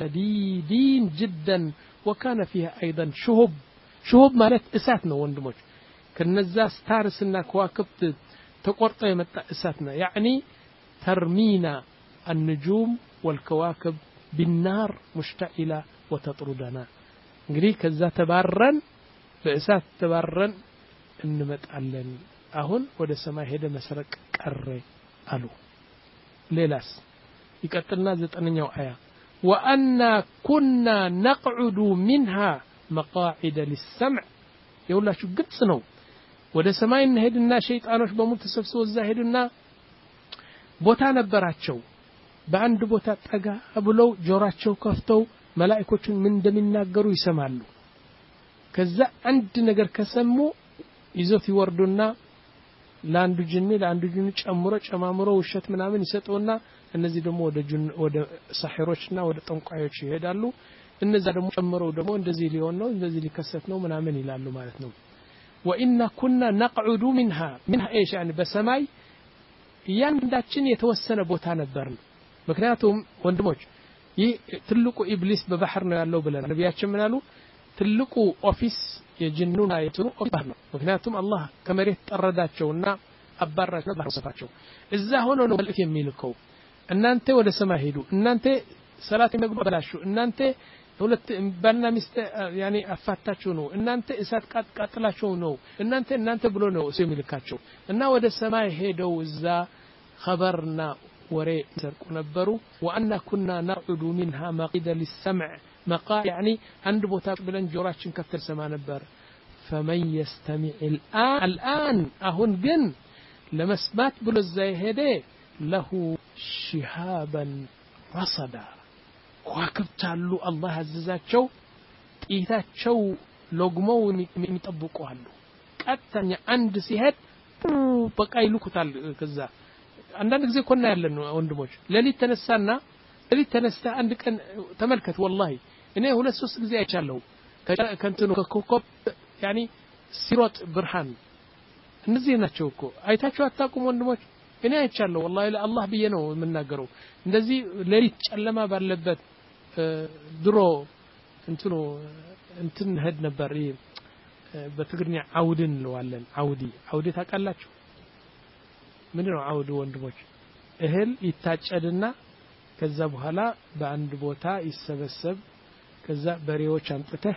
شديدين جدا وكان فيها ايضا شهب شهب ማለት እሳት ነው ወንድሞች ከነዛ ስታርስና ከዋክብት ተቆርጦ የመጣ እሳት ነው يعني ترمينا النجوم والكواكب بالنار مشتعلة وتطردنا እንግዲህ ከዛ ተባረን በእሳት ተባረን እንመጣለን አሁን ወደ ሰማይ ሄደ መስረቅ ቀረ አሉ ሌላስ ይቀጥልና ዘጠነኛው አያ وأنا كنا نقعد منها مقاعد للسمع يقولاشو ግልጽ ነው ወደ ሰማይ እንሄድና ሸይጣኖች በሙሉ ተሰብስበው እዛ ሄዱና ቦታ ነበራቸው በአንድ ቦታ ጠጋ ብለው ጆራቸው ከፍተው መላእክቶቹን ምን እንደሚናገሩ ይሰማሉ ከዛ አንድ ነገር ከሰሙ ይዞት ይወርዱና ለአንዱ ጅን ለአንዱ ጅን ጨምሮ ጨማምሮ ውሸት ምናምን ይሰጡና እነዚህ ደግሞ ወደ ጅን ወደ ሰሕሮችና ወደ ጠንቋዮች ይሄዳሉ እነዛ ደግሞ ጨምረው ደግሞ እንደዚህ ሊሆን ነው እንደዚህ ሊከሰት ነው ምናምን ይላሉ ማለት ነው وإن كنا نقعد منها منها ايش يعني بسماي ያንዳችን የተወሰነ ቦታ ነበርን ምክንያቱም ወንድሞች ይህ ትልቁ ኢብሊስ በባህር ነው ያለው ብለን ነብያችን ምን አሉ ትልቁ ኦፊስ የጅኑና የትኑ ኦፊስ ነው ምክንያቱም አላህ ከመሬት ጠረዳቸውና አባራቸው ባሰፋቸው እዛ ሆኖ ነው መልእክት የሚልከው እናንተ ወደ ሰማይ ሄዱ እናንተ ሰላት መግባት በላሹ እናንተ ሁለት ባልና ሚስት ያኒ አፋታችሁ ነው እናንተ እሳት ቃጥላችሁ ነው እናንተ እናንተ ብሎ ነው እሱ የሚልካቸው እና ወደ ሰማይ ሄደው እዛ خبرنا ወሬ ሰርቁ ነበሩ وأن كنا نقعد منها مقعد للسمع مقاعد يعني عند ቦታ ብለን ጆሮአችን ከፍተን ሰማ ነበር فمن يستمع الآن الآن አሁን ግን ለመስማት ብሎ እዛ ሄደ له شهابا رصدا ዋክብታሉ አላህ አዘዛቸው ጢታቸው ሎግመው የሚጠብቁ አሉ ቀጥተኛ አንድ ሲሄድ በቃ ይልኩታል ከዛ አንዳንድ ጊዜ ኮና ያለን ወንድሞች ለሊት ተነሳና ለሊት ተነስታ አንድ ቀን ተመልከት والله እኔ ሁለት ሶስት ጊዜ አይቻለሁ ከንተኑ ከኮኮብ ያኒ ሲሮጥ ብርሃን እነዚህ ናቸው እኮ አይታችሁ አታቁም ወንድሞች እኔ አይቻለሁ والله ለአላህ ብዬ ነው የምናገረው እንደዚህ ለሊት ጨለማ ባለበት ድሮ እንትኑ እንትን ሄድ ነበር በትግርኛ አውድን ለዋለን አውዲ አውዲ ታውቃላችሁ ምንድነው አውድ ወንድሞች እህል ይታጨድና ከዛ በኋላ በአንድ ቦታ ይሰበሰብ ከዛ በሬዎች አምጥተህ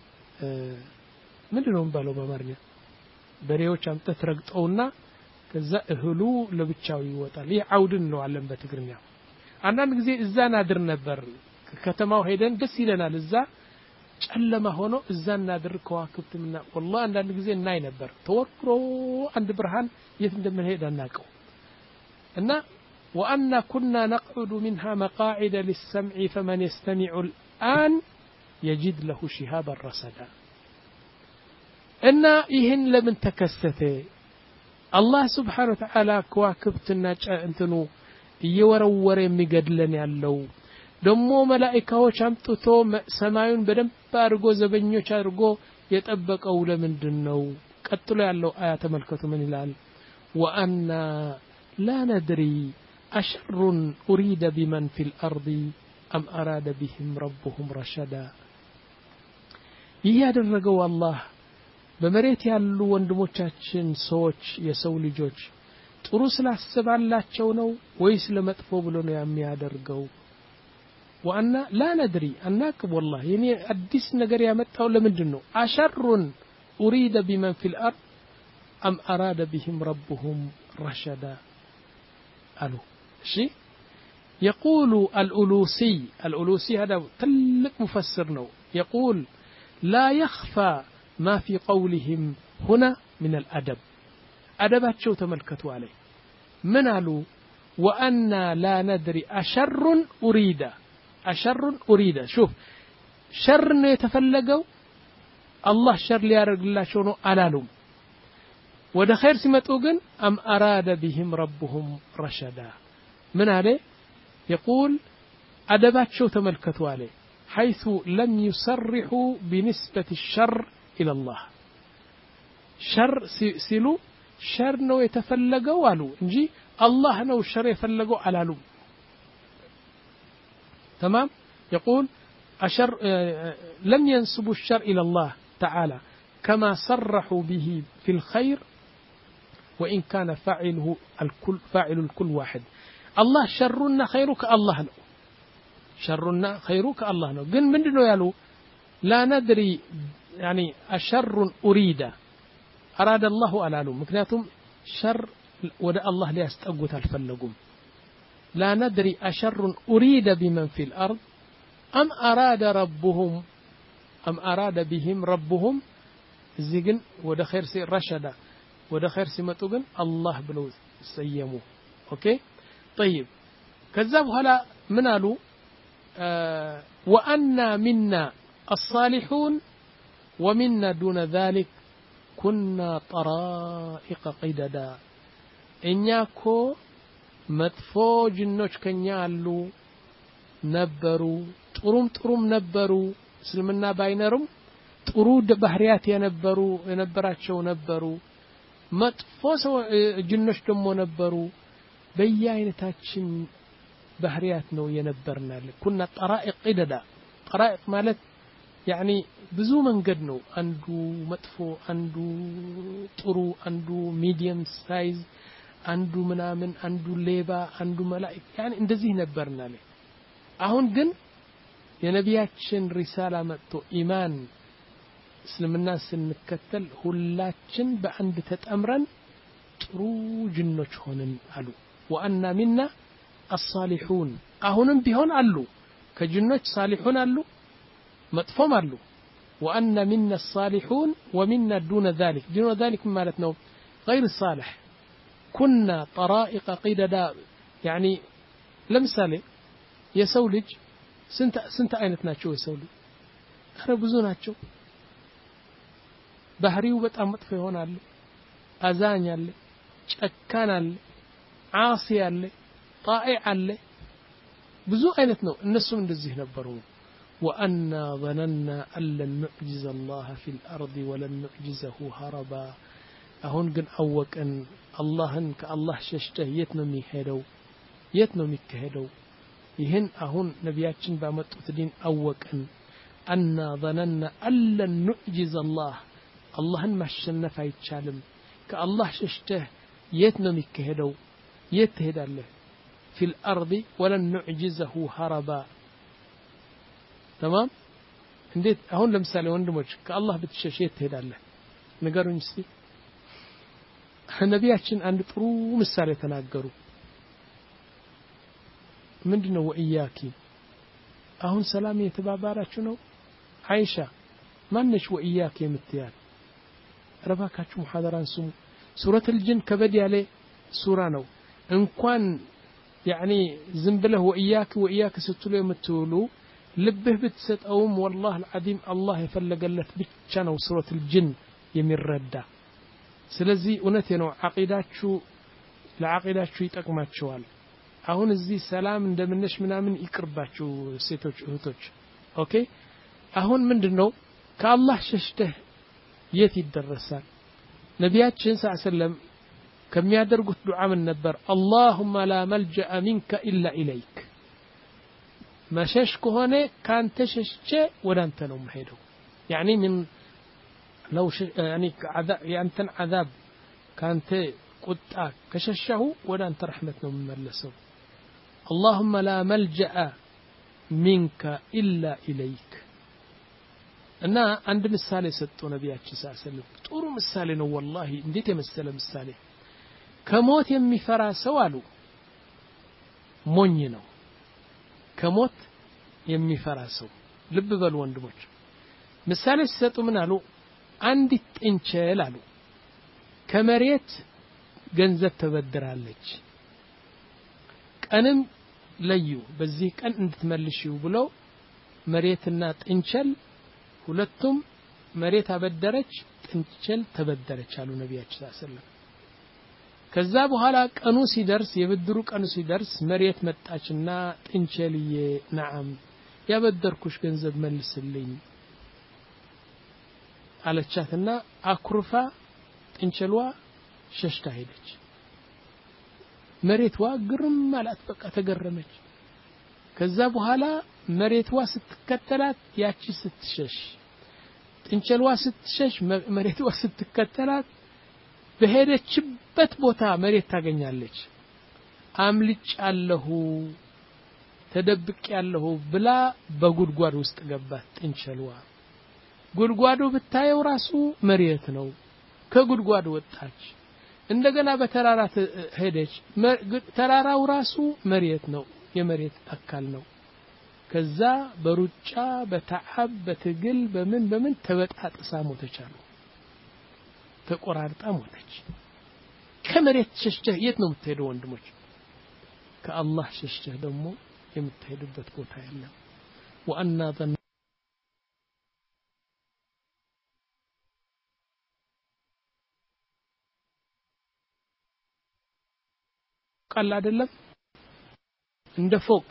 ምንድነው ባለው በአማርኛ በሬዎች አምጥተህ ረግጠውና ከዛ እህሉ ለብቻው ይወጣል ይሄ አውድን ለዋለን በትግርኛ አንዳንድ ጊዜ እዛ ናድር ነበር ከተማው ሄደን ደስ ይለናል እዛ ጨለማ ሆኖ እዛ ናድር ከዋክብትና والله አንዳንድ ጊዜ እናይ ነበር ተወርሮ አንድ ብርሃን የት እንደምንሄድ አናቀው እና وأن كنا نقعد منها مقاعد للسمع فمن يستمع الآن يجد له شهابا رصدا እና ይሄን ለምን ተከሰተ الله سبحانه وتعالى كواكبتنا እንትኑ እየወረወረ የሚገድለን ያለው ደሞ መላእክቶች አምጥቶ ሰማዩን በደንብ አድርጎ ዘበኞች አድርጎ የጠበቀው ለምንድነው ቀጥሎ ያለው አያ ተመልከቱ ምን ይላል وأنا لا ندري أشر أريد بمن في الأرض أم أراد بهم ربهم رشدا ያደረገው አላህ በመሬት ያሉ ወንድሞቻችን ሰዎች የሰው ልጆች ጥሩ ስላሰባላቸው ነው ወይስ ለመጥፎ ብሎ ነው የሚያደርገው وأنا لا ندري أناك والله يعني أديس ነገር ያመጣው ለምንድነው أشر أريد بمن في الأرض أم أراد بهم ربهم رشدا قالوا شيء يقول الألوسي الألوسي هذا تلك مفسر نو يقول لا يخفى ما في قولهم هنا من الأدب أدبات شو تملكتوا عليه من قالوا وأنا لا ندري أشر أريد أشر أريد شوف شر يتفلقوا الله شر ليارق الله شونو ألالهم وده خير سمتوغن أم أراد بهم ربهم رشدا من عليه يقول أدبات شو تملكتوا عليه حيث لم يصرحوا بنسبة الشر إلى الله شر سيلو شر نو يتفلقوا والو نجي الله نو شر يفلقوا على لو تمام يقول أشر لم ينسبوا الشر إلى الله تعالى كما صرحوا به في الخير وإن كان فاعله الكل فاعل الكل واحد الله شرنا خيرك الله نو شرنا خيرك الله نو قل من دنو يالو لا ندري يعني أشر أريد أراد الله ألالو مكناتهم شر ودى الله ليستقوت الفلقم لا ندري أشر أريد بمن في الأرض أم أراد ربهم أم أراد بهم ربهم زيجن ودى خير سي رشدا ودى خير سي متوغن الله بلو سيمو أوكي طيب كذب هلا منالو آه وأنا منا الصالحون ومنا دون ذلك كنا طرائق قددا إنياكو مدفو جنوش كنيالو نبرو تروم تروم نبرو سلمنا باينرم ترود بحريات ينبرو ينبراتشو نبرو مدفو جنوش دمو نبرو በየአይነታችን ባህሪያት ነው የነበርናል ኩና ጠራኢቅ ኢደዳ ጠራኢቅ ማለት يعني ብዙ መንገድ ነው አንዱ መጥፎ አንዱ ጥሩ አንዱ ሚዲየም ሳይዝ አንዱ ምናምን አንዱ ሌባ አንዱ መላእክ يعني እንደዚህ ነበርናል አሁን ግን የነቢያችን ሪሳላ መጥቶ ኢማን እስልምና ስንከተል ሁላችን በአንድ ተጠምረን ጥሩ ጅኖች ሆነን አሉ وأن منا الصالحون አሁንም ቢሆን አሉ ከጅኖች ሳሊሁን አሉ مطفوم አሉ وأن منا الصالحون ومنا دون ذلك دون ذلك ማለት ነው غير الصالح كنا طرائق قددا يعني ለምሳሌ የሰው ልጅ ስንት ስንት አይነት ናቸው የሰው ልጅ አረ ብዙ ናቸው ባህሪው በጣም መጥፎ ይሆናል አዛኝ አለ ጨካን አለ ዓሲ አለ ጣኢዕ አለ ብዙ አይነት ነው እነሱም እንደዚህ ነበሩ وأنا ظننا أن لن نعجز الله في الأرض ولن نعجزه هربا أهون قن أوك أن اللهن كالله ششته يتنو ميهدو يتنو ميكهدو يهن أهون نبياتشن بامتو تدين أوك أن أنا ظننا أن لن نعجز الله اللهن ما شلنا فايتشالم كالله ششته يتنو ميكهدو يتهد الله في الأرض ولن نعجزه هربا تمام እንዴት አሁን ለምሳሌ ወንድሞች ከአላህ ብትሸሸት ትሄዳለህ ንገሩኝ እስቲ ነቢያችን አንድ ጥሩ ምሳሌ ተናገሩ ምንድነው ወኢያኪ አሁን ሰላም የተባባራችሁ ነው አይሻ ማንነሽ ወኢያኪ የምትያል ረባካችሁ ሙሐደራን ስሙ ሱረት الجن ከበድ ያለ ሱራ ነው እንኳን يعني ዝም ብለህ ወኢያኪ ወኢያኪ ስትሉ የምትውሉ ልብህ ብትሰጠውም والله العظيم الله የፈለገለት ብቻ ነው ሱረት الجن የሚረዳ ስለዚህ እውነቴ ነው አቂዳችሁ ለአቂዳችሁ ይጠቅማችኋል አሁን እዚህ ሰላም እንደምንሽ ምናምን ይቅርባችሁ ሴቶች እህቶች ኦኬ አሁን ምንድነው ከአላህ ሸሽተህ የት ይደረሳል ነቢያችን ሰለላሁ ዐለይሂ ወሰለም ከሚያደርጉት ዱዓ ምን ነበር اللهم لا ملجأ منك إلا إليك مشش كهونه كان تششچ ودانت ነው መሄደው يعني من لو ش... يعني عذاب يعني عذاب كانت ቁጣ ከሸሸሁ ወዳንተ ረህመት ነው መመለሰው اللهم لا ملجأ منك إلا إليك እና አንድ ምሳሌ ሰጡ ነቢያችን ሰለላሁ ዐለይሂ ወሰለም ጥሩ ምሳሌ ነው والله እንዴት የመሰለ ምሳሌ ከሞት የሚፈራ ሰው አሉ ሞኝ ነው ከሞት የሚፈራ ሰው ልብ በሉ ወንድሞች ምሳሌ ሲሰጡ ምን አሉ አንዲት ጥንቸል አሉ ከመሬት ገንዘብ ተበድራለች ቀንም ለዩ በዚህ ቀን እንድትመልሺው ብለው መሬትና ጥንቸል ሁለቱም መሬት አበደረች ጥንቸል ተበደረች አሉ ነቢያችን ሰለላሁ ዐለይሂ ወሰለም ከዛ በኋላ ቀኑ ሲደርስ የብድሩ ቀኑ ሲደርስ መሬት መጣችና ጥንቸልዬ ነዓም ያበደርኩሽ ገንዘብ መልስልኝ አለቻትና አኩርፋ ጥንቸልዋ ሸሽታ ሄደች መሬትዋ ግርም ማለት በቃ ተገረመች ከዛ በኋላ መሬትዋ ስትከተላት ያቺ ስትሸሽ ጥንቸልዋ ስትሸሽ መሬትዋ ስትከተላት በሄደችበት ቦታ መሬት ታገኛለች አምልጫለሁ ተደብቄያለሁ ብላ በጉድጓድ ውስጥ ገባት ጥንቸልዋ ጉድጓዱ ብታየው ራሱ መሬት ነው ከጉድጓዱ ወጣች እንደገና በተራራ ሄደች ተራራው ራሱ መሬት ነው የመሬት አካል ነው ከዛ በሩጫ በተዓብ በትግል በምን በምን ተበጣጥሳ ሞተች አሉ ተቆራርጣ ሞተች ከመሬት ሸሽተህ የት ነው የምትሄደው ወንድሞች ከአላህ ሸሽተህ ደግሞ የምትሄድበት ቦታ የለም ወአና ظن ቃል አይደለም እንደ ፎቅ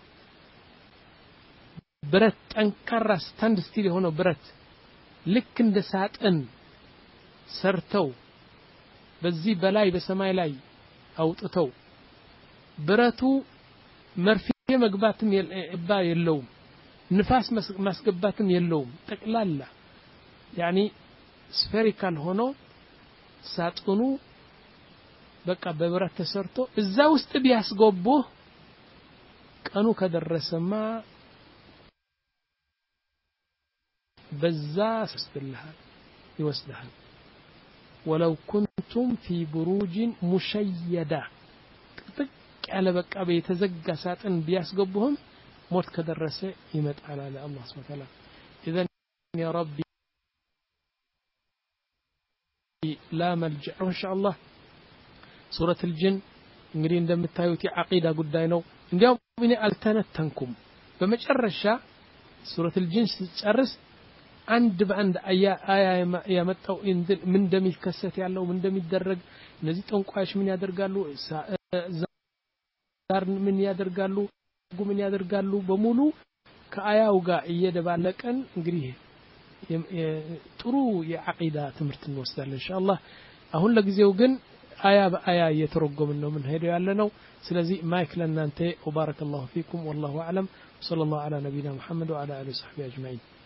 ብረት ጠንካራ ስታንድ ስቲል የሆነው ብረት ልክ እንደ ሳጥን ሰርተው በዚህ በላይ በሰማይ ላይ አውጥተው ብረቱ መርፌ መግባትም የባ የለውም ንፋስ ማስገባትም የለውም ጠቅላላ يعني ስፌሪካል ሆኖ ሳጥኑ በቃ በብረት ተሰርቶ እዛ ውስጥ ቢያስገቡ ቀኑ ከደረሰማ በዛ ስብልሃል ይወስድሃል ولو كنتم في بروج مشيدة ጥቅ ያለ በቃ በተዘጋ ሳጥን ቢያስገቡህም ሞት ከደረሰ ይመጣል አለ አላህ Subhanahu Wa Ta'ala اذا يا ربي لا ملجأ ان شاء الله سورة الجن እንግዲህ እንደምታዩት የአቂዳ ጉዳይ ነው እንዲያው እኔ አልተነተንኩም በመጨረሻ ሱረቱ الجن ሲጨርስ አንድ በአንድ አያ አያ ያመጣው ምን እንደሚከሰት ያለው ምን እንደሚደረግ እነዚህ ጠንቋዮች ምን ያደርጋሉ ዛር ምን ያደርጋሉ ምን ያደርጋሉ በሙሉ ከአያው ጋር እየደባለቀን እንግዲህ ጥሩ የአቂዳ ትምህርት እንወስዳለን ኢንሻአላህ አሁን ለጊዜው ግን አያ በአያ እየተረጎምን ነው ምን ሄደው ያለ ነው ስለዚህ ማይክ ለእናንተ ወባረከላሁ ፊኩም والله اعلم صلى الله على نبينا محمد وعلى اله وصحبه اجمعين